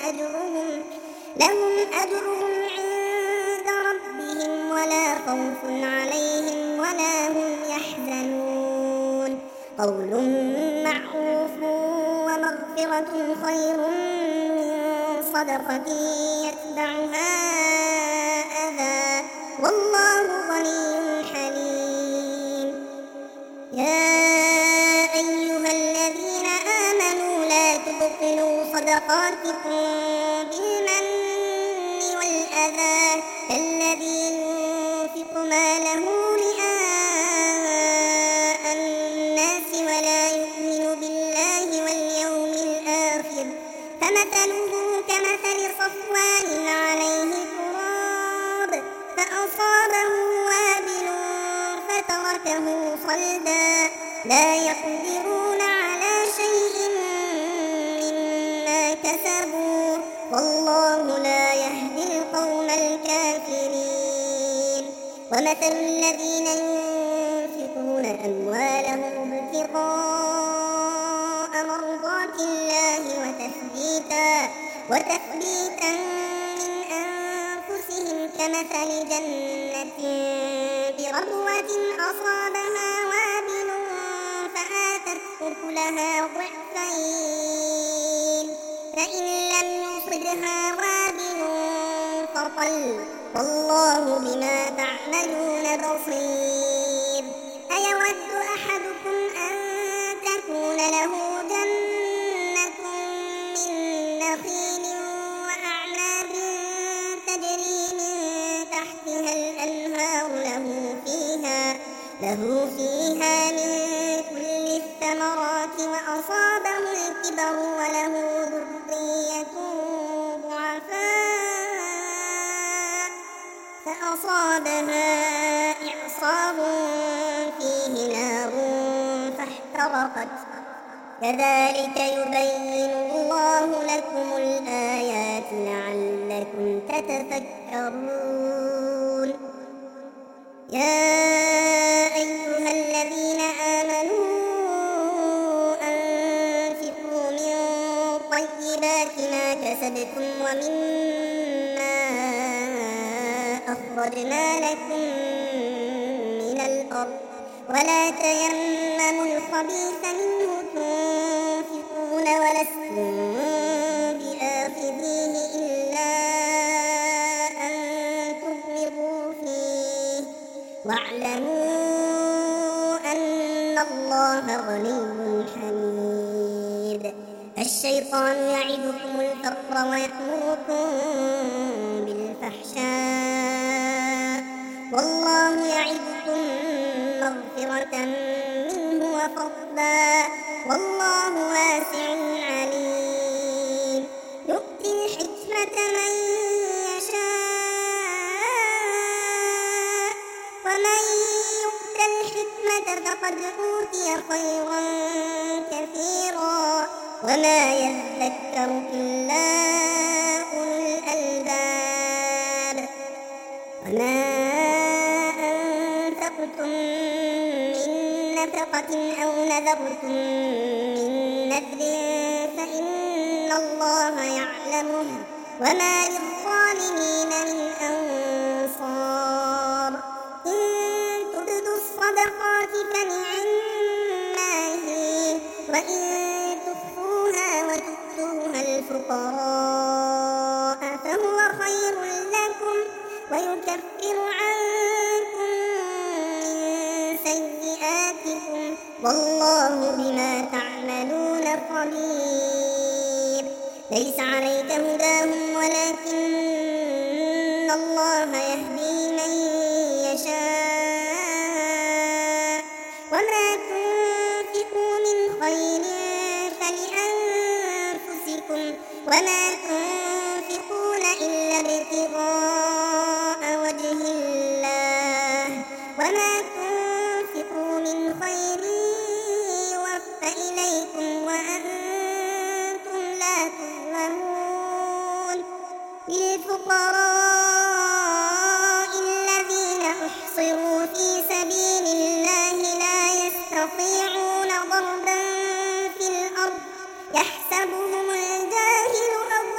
لهم أجرهم عند ربهم ولا خوف عليهم ولا هم يحزنون. قول معروف ومغفرة خير من صدقة يتبعها أذى والله غني حليم. يا أيها الذين آمنوا لا تبطلوا صدقاتكم بالمن والأذى كالذي ينفق ماله رئاء الناس ولا يؤمن بالله واليوم الآخر فمثله كمثل صفوان عليه تراب فأصابه وابل فتركه صلدا لا يقدرون على شيء مما كسبوا والله لا يهدي القوم الكافرين. ومثل الذين ينفقون أموالهم ابتغاء مرضات الله وتثبيتا من أنفسهم كمثل جنة بربوة أصابها وابل فآتت أكلها ضعفين فإن لم يصبها وابل فطل والله بما تعملون بصير. أيود أحدكم أن تكون له جنة من نخيل وأعناب تجري من تحتها الأنهار له فيها من كل الثمرات وأصابه الكبر وله ذرية ضعفاء فأصابها إعصار فيه نار فاحترقت كذلك يبين الله لكم الآيات لعلكم تتفكرون. يا أيها الذين آمنوا أنفقوا من طيبات ما كسبتم ومما أخرجنا لكم من الأرض ولا تيمموا الخبيث منه تنفقون ولستم بآخذيه إلا أن تغمضوا فيه واعلموا أن الله غني حميد. الشيطان يعدكم الفقر ويأمركم بالفحشاء والله يعدكم مغفرة منه وفضلا والله واسع عليم. يؤتي الحكمة من يشاء ومن يؤت الحكمة فقد أوتي خيرا كثيرا وما يذكر إلا أنفقتم من نفقة أو نذرتم من نذر فإن الله يعلمه وما للظالمين من أنصار إن تبدوا الصدقات فنعما هي وإن تخفوها وتؤتوها الفقراء فهو خير لكم ويكفر عنكم من سيئاتكم والله بما تعملون خبير ليس عليك هداهم ولكن الله يهدي من يشاء وما تنفقوا من خير فلأنفسكم وما تنفقون إلا ابتغاء وجه الله وما تنفقوا من خير يوفى إليكم وأنتم لا تظلمون للفقراء الذين أحصروا في سبيل الله لا يستطيعون ضربا في الأرض يحسبهم الجاهل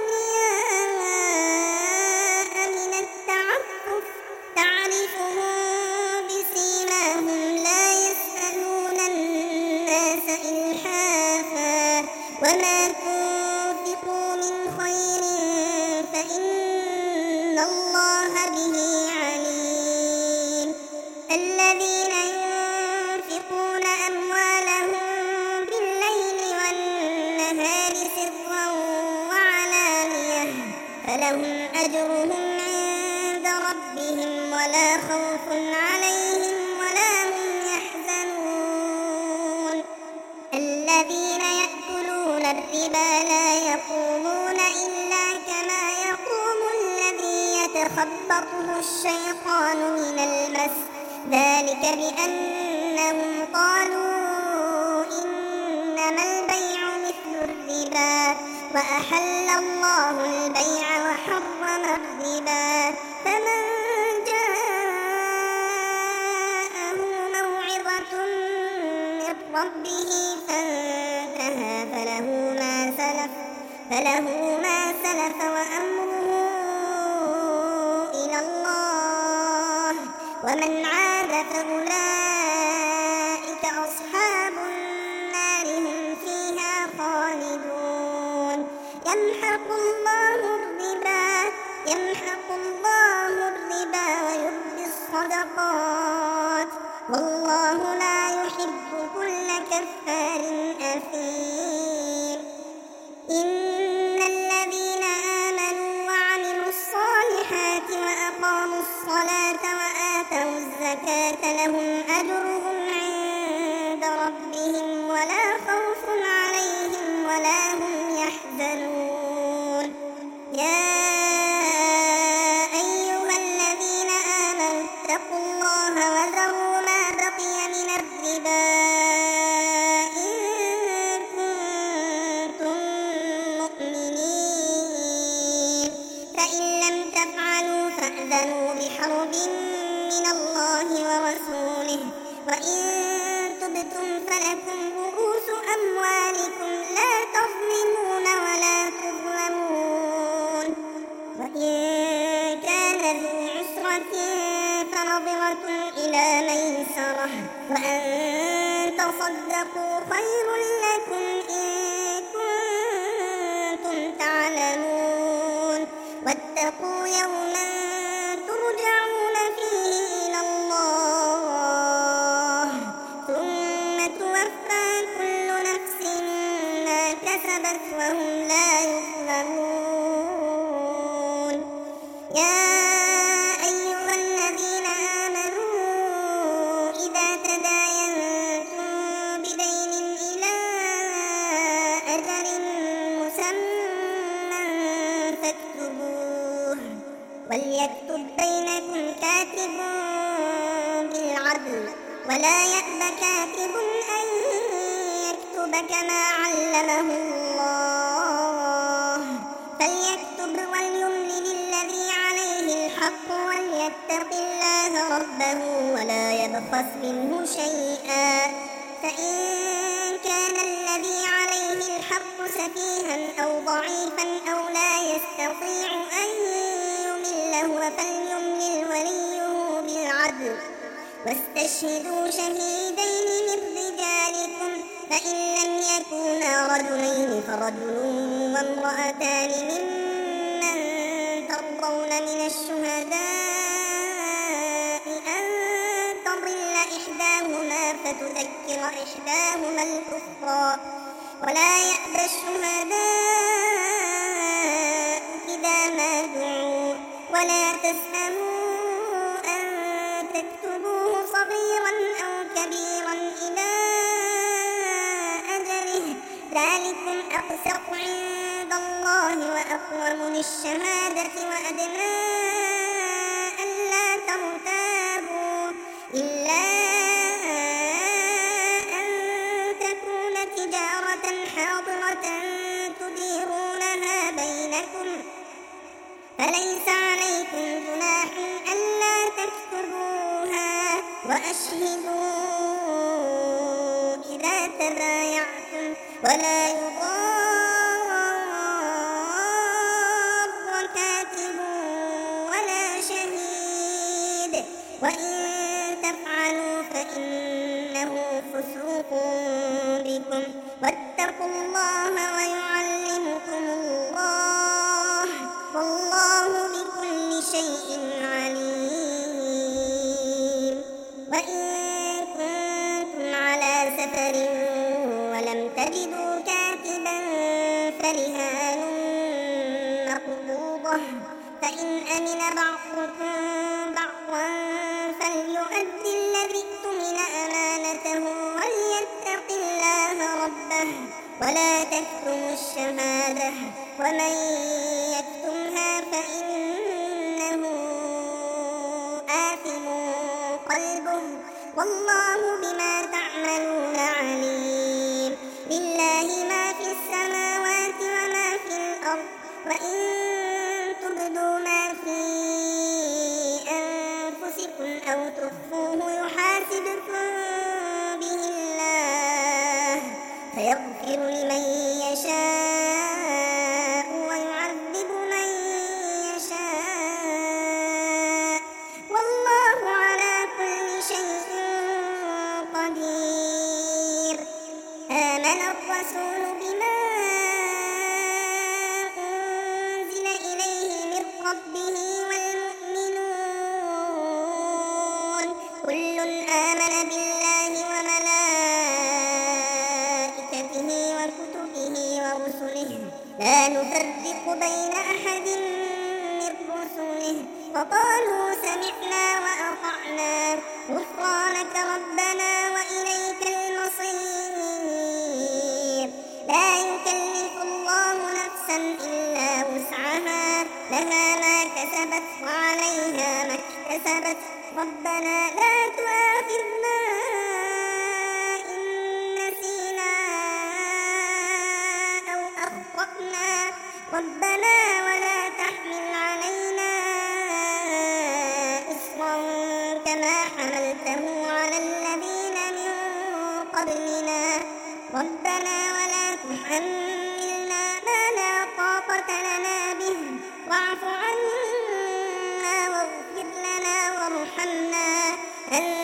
أغنياء من التعفف تعرفهم بسيماهم لا يسألون الناس إلحافا وما تنفقوا من خير فإن الله به عليم الذين ينفقون أموالهم بالليل والنهار سرا وعلانية فلهم أجرهم عند ربهم ولا خوف عليهم ولا هم يحزنون الذين يأكلون الربا لا يقومون إلا كما يقوم الذي يتخبطه الشيطان من المس ذلك بأنهم قالوا إنما البيع مثل الربا وأحل الله البيع وحرم الربا فمن جاءه موعظة من ربه فانتهى فله ما سلف وأمره إلى الله ومن عاد فأولئك أصحاب النار هم فيها خالدون يمحق الله الربا ويربي الصدقات والله لا يحب كل كفار أثيم إن الذين آمنوا وعملوا الصالحات وأقاموا الصلاة وآتوا الزكاة لهم أجرهم عند ربهم ولا خوف عليهم ولا هم يحزنون يا أيها الذين آمنوا اتقوا الله وذروا ما بقي من الربا إن كنتم مؤمنين فإن لم تفعلوا فأذنوا بحرب من الله ورسوله وإن تبتم فلكم رؤوس أموالكم لا تظلمون ولا تظلمون وإن كان ذو عسرة فنظرة إلى ميسرة وأن تصدقوا خير لكم إن كنتم تعلمون واتقوا يوما ترجعون فيه إلى الله ثم توفى كل نفس ما كسبت وهم لا يظلمون يا أيها الذين آمنوا إذا تداينتم بدين إلى أجل مسمى فاكتبوه وليكتب بينكم كاتب بالعدل ولا يأب كاتب أن يكتب كما علمه الله فليكتب وليملل الذي عليه الحق وليتق الله ربه ولا يبخس منه شيئا. فإن كان الذي عليه الحق سفيها أو ضعيفا أو لا يستطيع أن يمل هو فليملل وليه بالعدل واستشهدوا شهيدين من رجالكم فإن لم يكونا رجلين فرجل وامرأتان ممن ترضون من الشهداء أن تضل إحداهما فتذكر إحداهما الأخرى ولا يأبى الشهداء إذا ما دعوا ولا تسأموا أن تكتبوه صغيرا أو كبيرا إلى أجله ذلكم أقسط عند الله وأقوم للشهادة وأدنى ألا ترتابوا إلا أن تكون تجارة حاضرة تديرونها بينكم فليس عليكم جناح ألا تكتبوها وأشهدوا إذا تبايعتم ولا يضار كاتب ولا شهيد وإن تفعلوا فإنه فسوق بكم واتقوا الله ويعلمكم الله والله بكل شيء عليم. وإن كنتم على سفر ولم تجدوا كاتبا فرهان مقبوضة فإن أمن بعضكم بعضا فليؤد الذي اؤتمن أمانته وليتق الله ربه ولا تكتموا الشهادة ومن يكتمها فإنه آثم قلبه والله بما تعملون عليم. لله ما في السماوات وما في الأرض وإن تبدوا ما في أنفسكم أو تخفوه يحاسبكم به الله فيغفر لمن يشاء ويعذب من يشاء والله على كل شيء قدير. آمن الرسول بما أنزل إليه من ربه والمؤمنون كل آمن بالله وملائكته وكتبه ورسله لا نفرق بين أحد من رسله وقالوا سمعنا وأطعنا غفرانك ربنا وإليك المصير. لا يكلف الله نفسا إلا وسعها لها ما كسبت وعليها ما اكتسبت ربنا لا تؤاخذنا إن نسينا أو أخطأنا ربنا ولا تحمل علينا إصرا كما حملته على الذين من قبلنا ربنا ولا تحملنا ما لا طاقة لنا به واعف عنا واغفر لنا وارحمنا